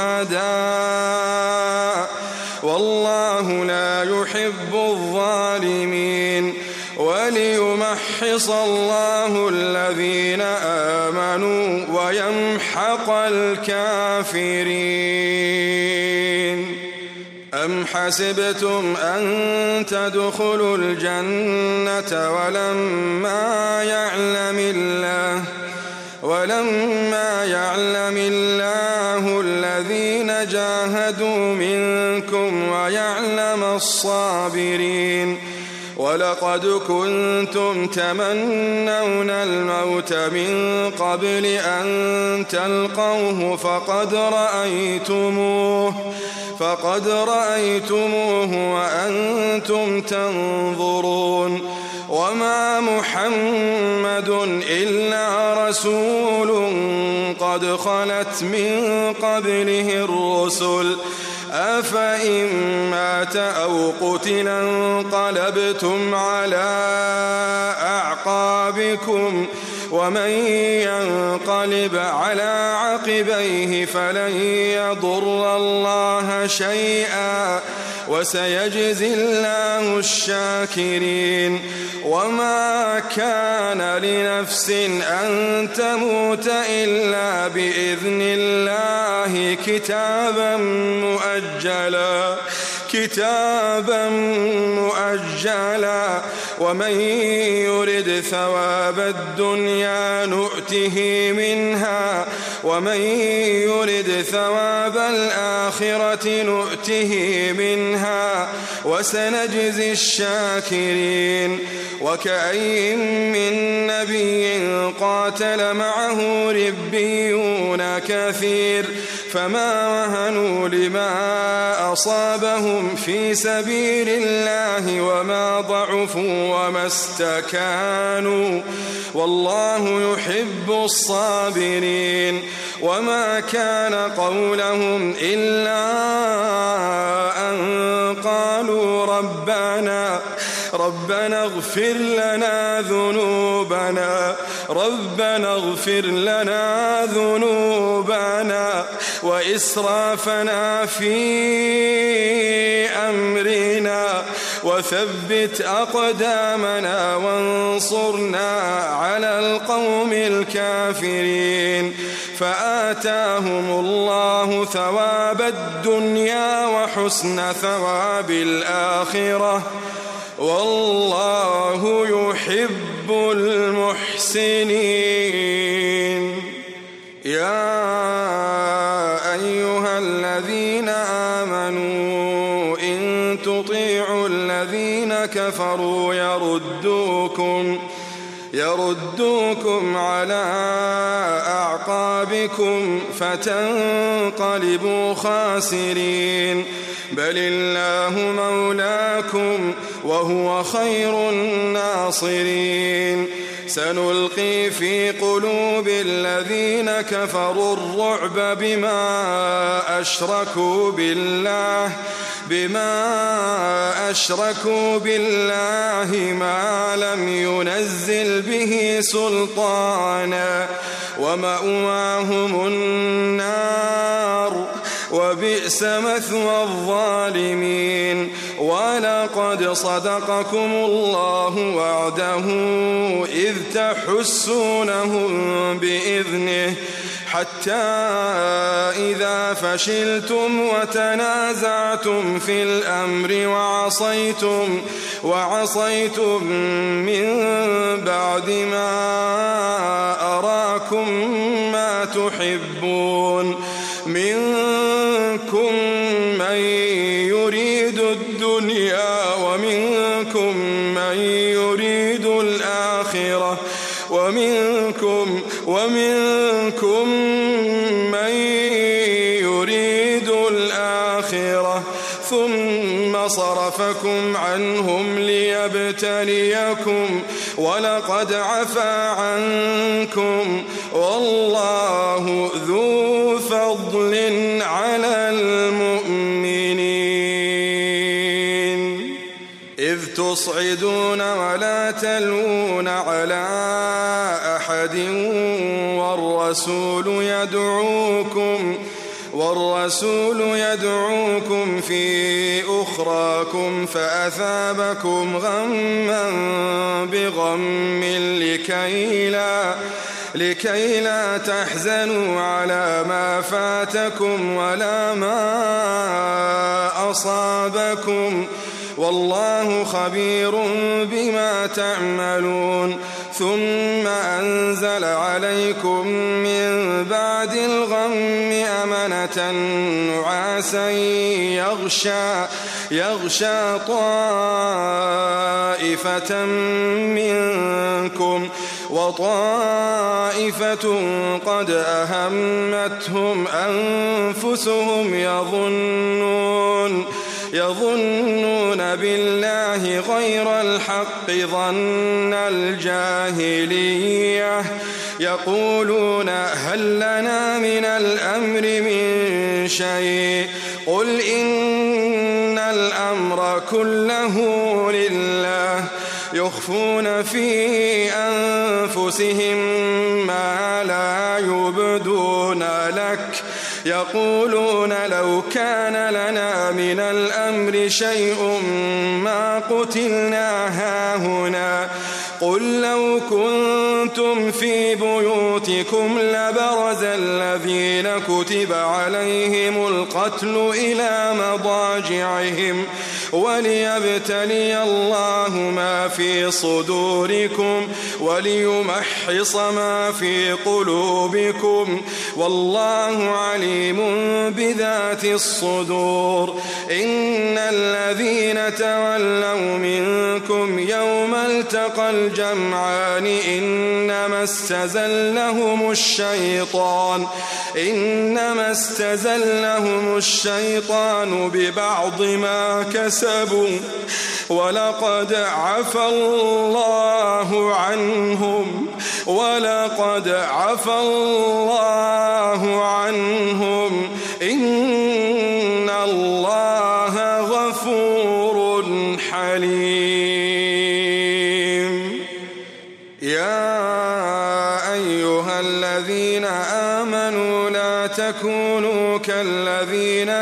شهداء والله لا يحب الظالمين وليمحص الله الذين آمنوا ويمحق الكافرين أم حسبتم أن تدخلوا الجنة ولما يعلم الله ولما يعلم الله الذين جاهدوا منكم ويعلم الصابرين ولقد كنتم تمنون الموت من قبل أن تلقوه فقد رأيتموه فقد رأيتموه وأنتم تنظرون وما محمد إلا رسول قد خلت من قبله الرسل أفإن مات أو قتل انقلبتم على أعقابكم ومن ينقلب على عقبيه فلن يضر الله شيئا وسيجزي الله الشاكرين وما كان لنفس أن تموت إلا بإذن الله كتابا مؤجلا كتابا مؤجلا ومن يرد ثواب الدنيا نؤته منها ومن يرد ثواب الآخرة نؤته منها وسنجزي الشاكرين وكأين من نبي قاتل معه ربيون كثير فما وهنوا لما أصابهم في سبيل الله وما ضعفوا وما استكانوا والله يحب الصابرين وما كان قولهم إلا أن قالوا ربنا ربنا اغفر لنا ذنوبنا ربنا اغفر لنا ذنوبنا وإسرافنا في أمرنا وثبت أقدامنا وانصرنا على القوم الكافرين. فآتاهم الله ثواب الدنيا وحسن ثواب الآخرة والله يحب المحسنين. يا أيها الذين آمنوا إن تطيعوا الذين كفروا يردوكم يردوكم على أعقابكم فتنقلبوا خاسرين. بل الله مولاكم وهو خير الناصرين. سنلقي في قلوب الذين كفروا الرعب بما أشركوا بالله بما أشركوا بالله ما لم ينزل به سلطانا ومأواهم النار وبئس مثوى الظالمين. ولقد صدقكم الله وعده إذ تحسونهم بإذنه حتى إذا فشلتم وتنازعتم في الأمر وعصيتم وعصيتم من بعد ما أراكم ما تحبون منكم من يريد الدنيا ومنكم من يريد الآخرة ومنكم ومنكم من يريد الآخرة ثم صرفكم عنهم ليبتليكم ولقد عفا عنكم والله ذو فضل على المؤمنين. إذ تصعدون ولا تلوون على أحد والرسول يدعوكم والرسول يدعوكم في أخراكم فأثابكم غما بغم لكي لا لكي لا تحزنوا على ما فاتكم ولا ما أصابكم والله خبير بما تعملون. ثم أنزل عليكم من بعد الغم أمنة نعاسا يغشى يغشى طائفة منكم وطائفة قد أهمتهم أنفسهم يظنون يظنون بالله غير الحق ظن الجاهلية يقولون هل لنا من الأمر من شيء قل إن الأمر كله لله يخفون في أنفسهم ما لا يبدون لك يقولون لو كان لنا من الأمر شيء ما قتلنا هاهنا قل لو كنتم في بيوتكم لبرز الذين كتب عليهم القتل إلى مضاجعهم وليبتلي الله ما في صدوركم وليمحص ما في قلوبكم والله عليم بذات الصدور. إن الذين تولوا منكم يوم التقى الجمعان إنما استزلهم الشيطان إنما استزلهم الشيطان ببعض ما كسبوا ولقد عفا الله عنهم ولقد عفا الله عنهم إن الله غفور حليم. يا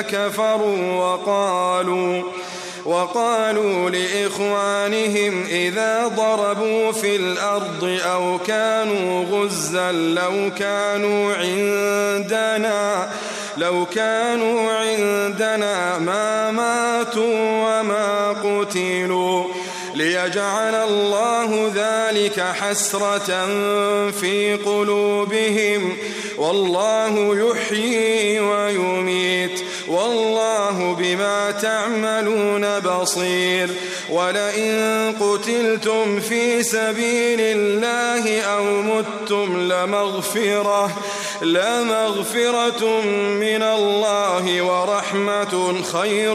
كفروا وقالوا وقالوا لإخوانهم إذا ضربوا في الأرض أو كانوا غزا لو كانوا عندنا لو كانوا عندنا ما ماتوا وما قتلوا ليجعل الله ذلك حسرة في قلوبهم والله يحيي ويميت والله بما تعملون بصير. ولئن قتلتم في سبيل الله أو متم لمغفرة لمغفرة من الله ورحمة خير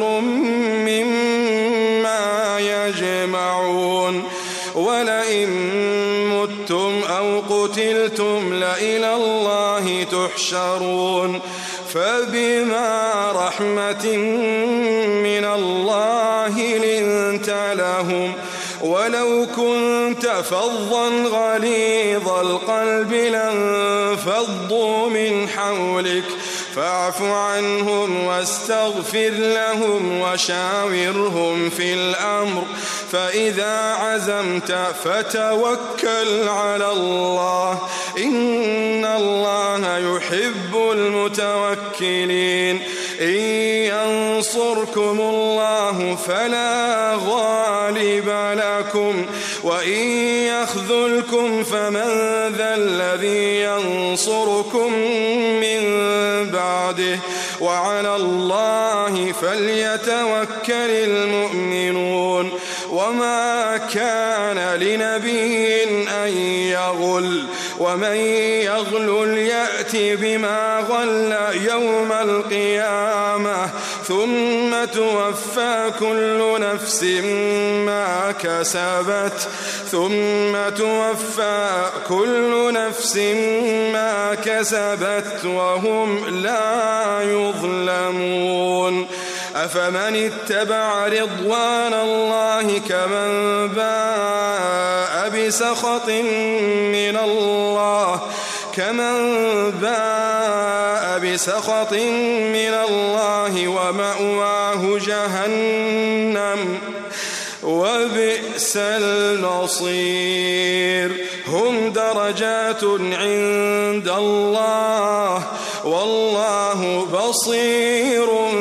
مما يجمعون. ولئن متم أو قتلتم لإلى الله تحشرون. فبما رحمة من الله لنت لهم ولو كنت فظا غليظ القلب لانفضوا من حولك فاعف عنهم واستغفر لهم وشاورهم في الأمر فإذا عزمت فتوكل على الله إن الله يحب المتوكلين. إن ينصركم الله فلا غالب لكم وإن يخذلكم فمن ذا الذي ينصركم من بعده وعلى الله فليتوكل المؤمنون. وما كان لنبي أن يغل ومن يغل يأت بما غل يوم القيامة ثم توفى كل نفس ما كسبت ثم توفى كل نفس ما كسبت وهم لا يظلمون. أفمن اتبع رضوان الله كمن باء بسخط من الله كمن باء بسخط من الله ومأواه جهنم وبئس المصير. هم درجات عند الله والله بصير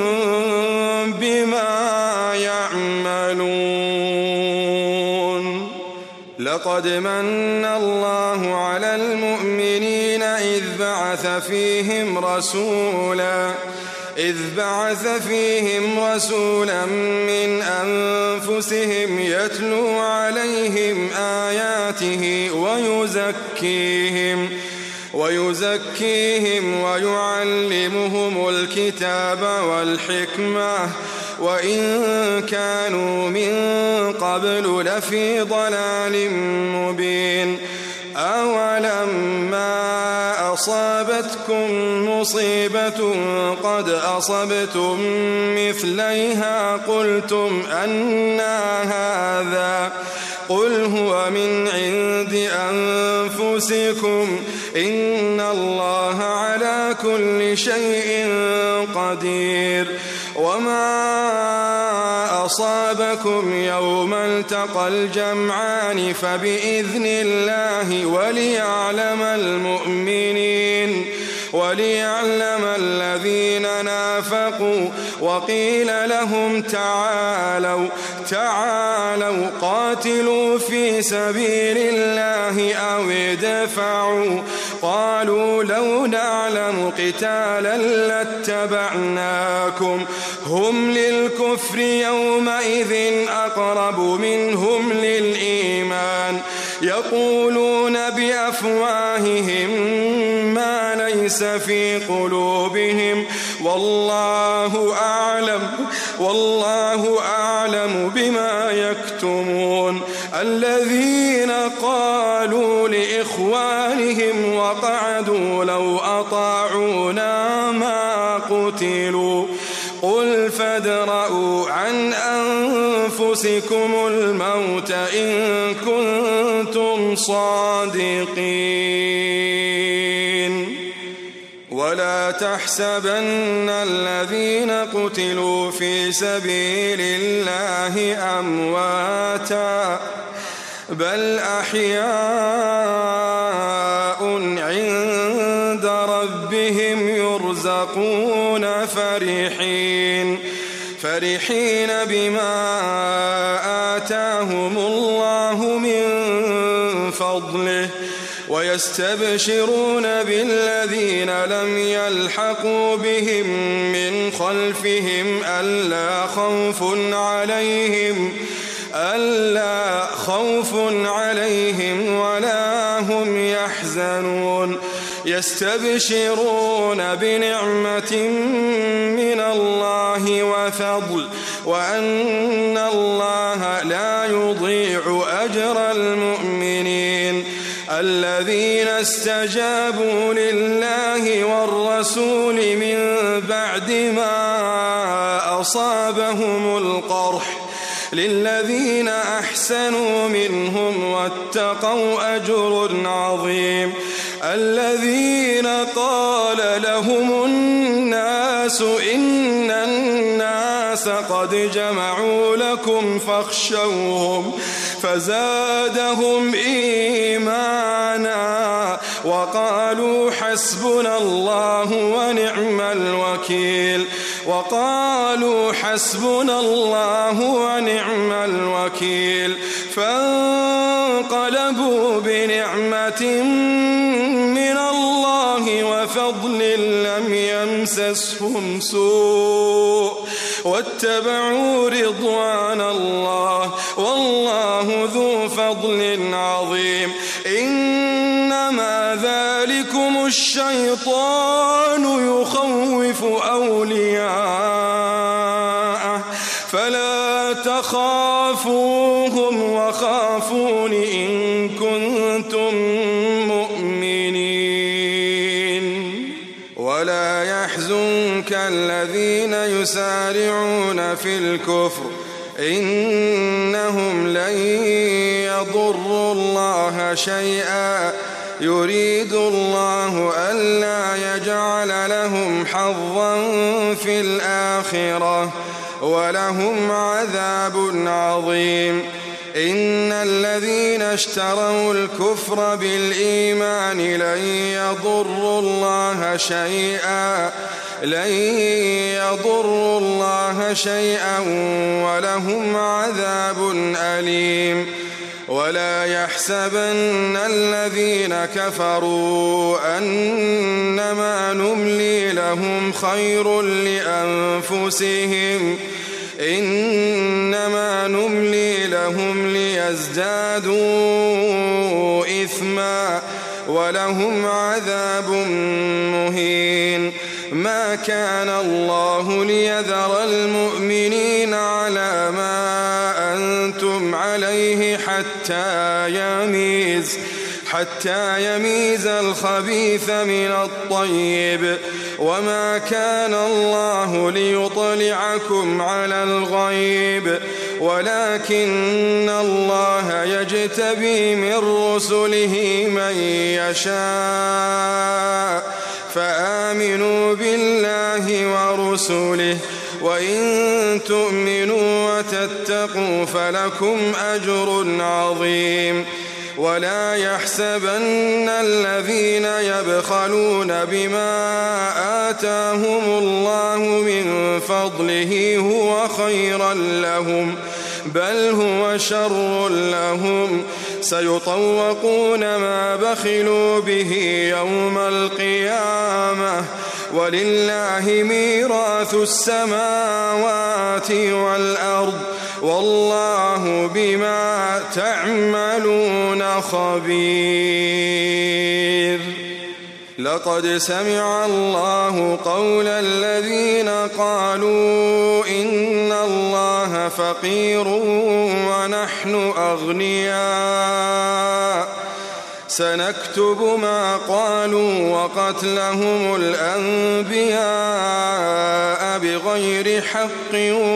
بما يعملون. لقد من الله على المؤمنين إذ بعث فيهم رسولا إذ بعث فيهم رسولا من أنفسهم يتلو عليهم آياته ويزكيهم ويزكيهم ويعلمهم الكتاب والحكمة وإن كانوا من قبل لفي ضلال مبين. أولما أصابتكم مصيبة قد أصبتم مثليها قلتم أنى هذا قل هو من عند أنفسكم إن الله على كل شيء قدير. وما أصابكم يوم التقى الجمعان فبإذن الله وليعلم المؤمنين وليعلم الذين نافقوا. وقيل لهم تعالوا تعالوا قاتلوا في سبيل الله أو ادفعوا قالوا لو نعلم قتالا لاتبعناكم هم للكفر يومئذ أقرب منهم للإيمان يقولون بأفواههم ما ليس في قلوبهم والله أعلم والله أعلم بما يكتمون. الذين قالوا لإخوانهم وقعدوا لو أطاعونا ما قتلوا قل فادرءوا عن أنفسكم الموت إن كنتم صادقين. ولا تحسبن الذين قتلوا في سبيل الله أمواتا بل أحياء عند ربهم يرزقون فرحين فرحين بما آتاهم الله من فضله ويستبشرون بالذين لم يلحقوا بهم من خلفهم ألا خوف عليهم ألا خوف عليهم ولا هم يحزنون يستبشرون بنعمة من الله وفضل وأن الله لا يضيع أجر المؤمنين الذين استجابوا لله والرسول من بعد ما أصابهم القرح للذين أحسنوا منهم واتقوا أجر عظيم الذين قال لهم الناس إن الناس قد جمعوا لكم فاخشوهم فزادهم إيمانا وقالوا حسبنا الله ونعم الوكيل وقالوا حسبنا الله ونعم الوكيل فانقلبوا بنعمة من الله وفضل لم يمسسهم سوء واتبعوا رضوان الله والله ذو فضل عظيم إنما ذلكم الشيطان يخوف أولياءه فلا تخافوهم وخافون إن كنتم مؤمنين ولا يحزنك الذين يسارعون في الكفر إنهم لن يضروا الله شيئا يريد الله ألا يجعل لهم حظا في الآخرة ولهم عذاب عظيم إن الذين اشتروا الكفر بالإيمان لن يضروا الله شيئا لن يضروا الله شيئا ولهم عذاب أليم ولا يحسبن الذين كفروا أنما نملي لهم خير لأنفسهم إنما نملي لهم ليزدادوا إثما ولهم عذاب مهين ما كان الله ليذر المؤمنين على ما أنتم عليه حتى يميز حتى يميز الخبيث من الطيب وما كان الله ليطلعكم على الغيب ولكن الله يجتبي من رسله من يشاء فآمنوا بالله ورسله وإن تؤمنوا وتتقوا فلكم أجر عظيم ولا يحسبن الذين يبخلون بما آتاهم الله من فضله هو خيرا لهم بل هو شر لهم سيطوقون ما بخلوا به يوم القيامة ولله ميراث السماوات والأرض والله بما تعملون خبير لقد سمع الله قول الذين قالوا إن الله فقير ونحن أغنياء سنكتب ما قالوا وقتلهم الأنبياء بغير حق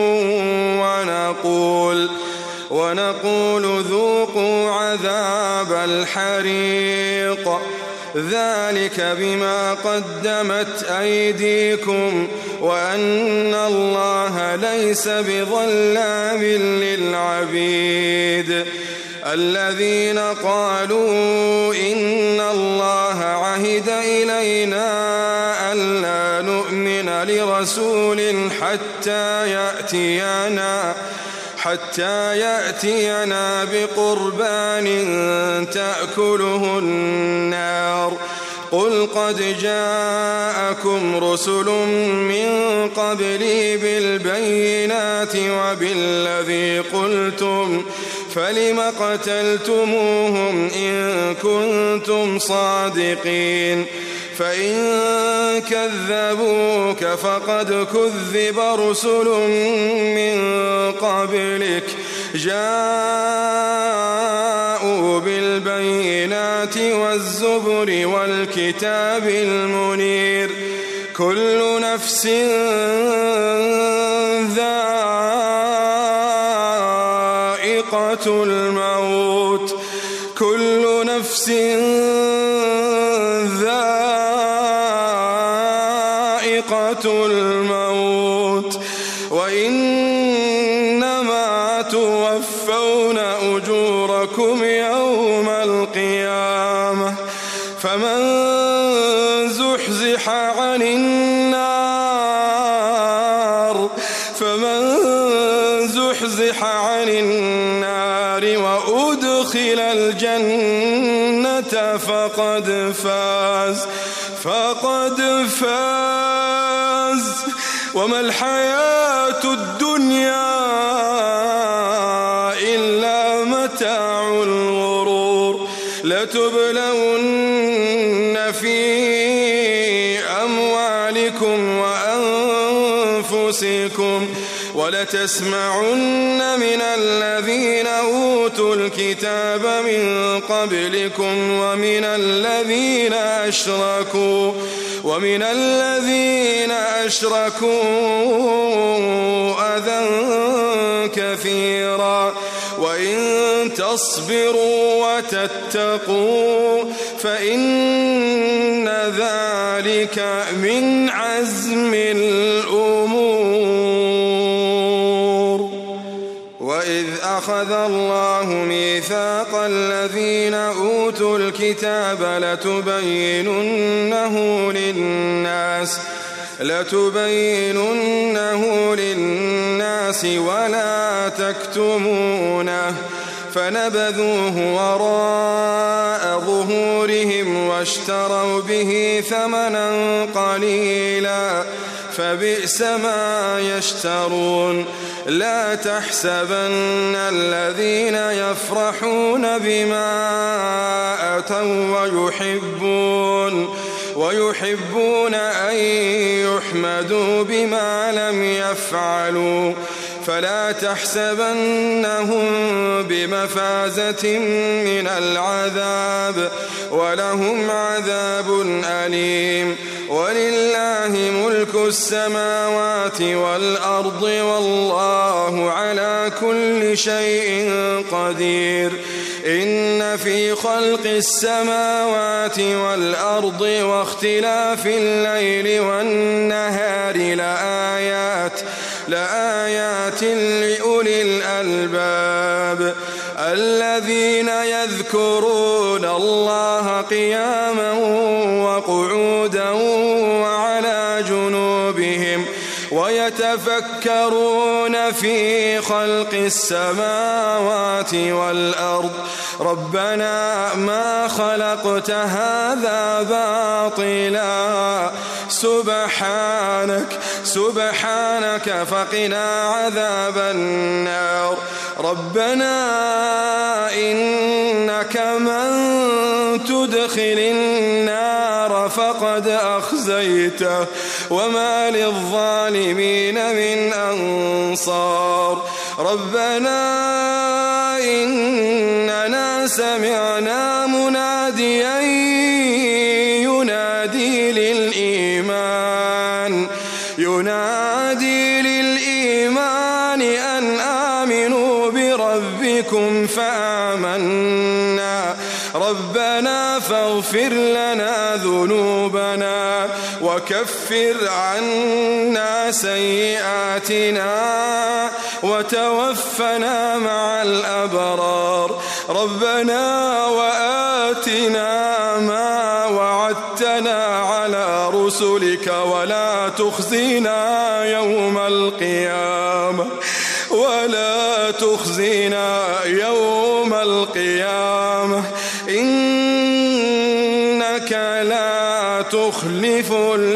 ونقول ونقول ذوقوا عذاب الحريق ذلك بما قدمت أيديكم وأن الله ليس بظلام للعبيد. الذين قالوا إن الله عهد إلينا ألا نؤمن لرسول حتى يأتينا حتى يأتينا بقربان تأكله النار قل قد جاءكم رسل من قبلي بالبينات وبالذي قلتم فلم قتلتموهم إن كنتم صادقين فإن كذبوك فقد كذب رسل من قبلك جاءوا بالبينات والزبر والكتاب المنير كل نفس ذائقة الموت كل نفس ذائقة الموت وإنما توفون أجوركم يوم القيامة فمن زحزح عن النار فمن زحزح عن النار وأدخل الجنة فقد فاز فقد فاز وما الحياة الدنيا إلا متاع الغرور لتبلون في أموالكم وأنفسكم ولتسمعن من الذين أوتوا الكتاب من قبلكم ومن الذين أشركوا ومن الذين أشركوا أذى كثيرا وإن تصبروا وتتقوا فإن ذلك من عزم الأمور. وإذ أخذ الله ميثاق الذين أوتوا الكتاب لتبيننه للناس لتبيننه للناس ولا تكتمونه فنبذوه وراء ظهورهم واشتروا به ثمنا قليلا فبئس ما يشترون. لا تحسبن الذين يفرحون بما أتوا ويحبون ويحبون أن يحمدوا بما لم يفعلوا فلا تحسبنهم بمفازة من العذاب ولهم عذاب أليم. ولله ملك السماوات والأرض والله على كل شيء قدير. إن في خلق السماوات والأرض واختلاف الليل والنهار لآيات لآيات لأولي الألباب الذين يذكرون الله قياما وقعودا وعلى جنوبهم ويتفكرون في خلق السماوات والأرض ربنا ما خلقت هذا باطلا سبحانك سبحانك فقنا عذاب النار. ربنا إنك من تدخل النار فقد أخزيته وما للظالمين من أنصار. ربنا إننا سمعنا مناديا ينادي للإيمان ينادي للإيمان أن آمنوا بربكم فآمنا ربنا فاغفر لنا ذنوبنا وكفر عنا سيئاتنا وتوفنا مع الأبرار ربنا وآتنا ما وعدتنا على رسلك ولا تخزنا يوم القيامة ولا تخزنا يوم القيامة إنك لا تخلف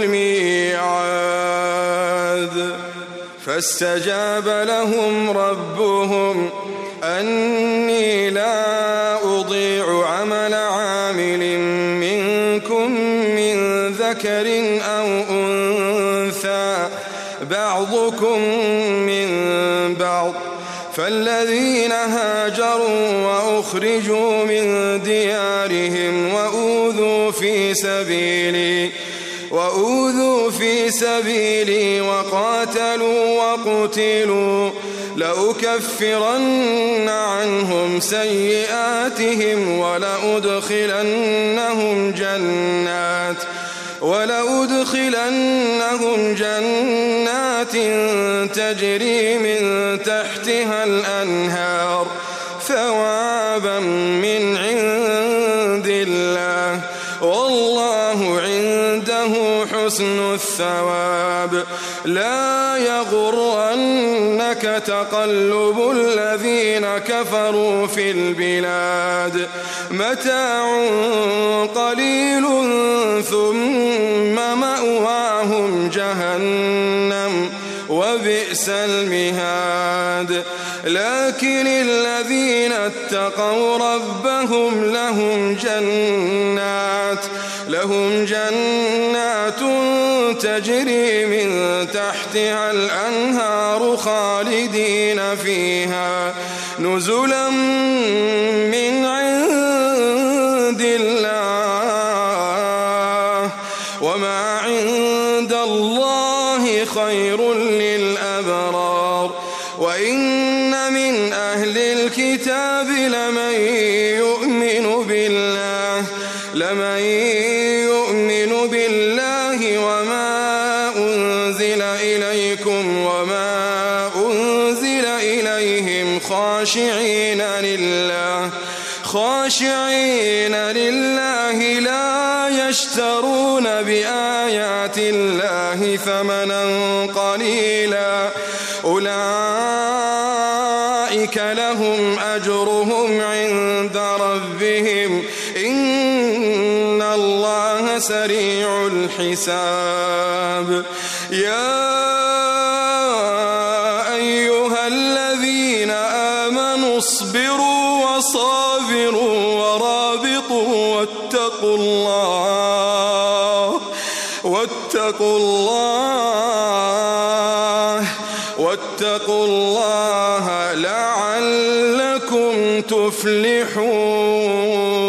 الميعاد. فاستجاب لهم ربهم أني لا أضيع عمل عامل منكم من ذكر أو أنثى بعضكم من بعض فالذين هاجروا وأخرجوا من ديارهم وأوذوا في سبيلي وأوذوا في سبيلي وقاتلوا وقتلوا لأكفرن عنهم سيئاتهم ولأدخلنهم جنات ولأدخلنهم جنات تجري من تحتها الأنهار ثوابا من عند الله والله عنده حسن الثواب. لا يغرنك تقلب الذين كفروا في البلاد متاع قليل ثم مأواهم جهنم وبئس المهاد. لكن الذين اتقوا ربهم لهم جنات لهم جنات تجري من تحتها الأنهار خالدين فيها نزلا من عند الله وما عند الله خير للأبرار. وإن من أهل الكتاب لمن يؤمن بالله لمن يؤمن بالله وما أنزل إليكم وما أنزل إليهم خاشعين لله خاشعين لله لا يشترون بآيات الله ثمنا قليلا أولئك لهم أجرهم عند ربهم إن الله سريع الحساب. يا أيها الذين آمنوا اصبروا وصابروا ورابطوا واتقوا الله واتقوا الله واتقوا الله لعلكم تفلحون.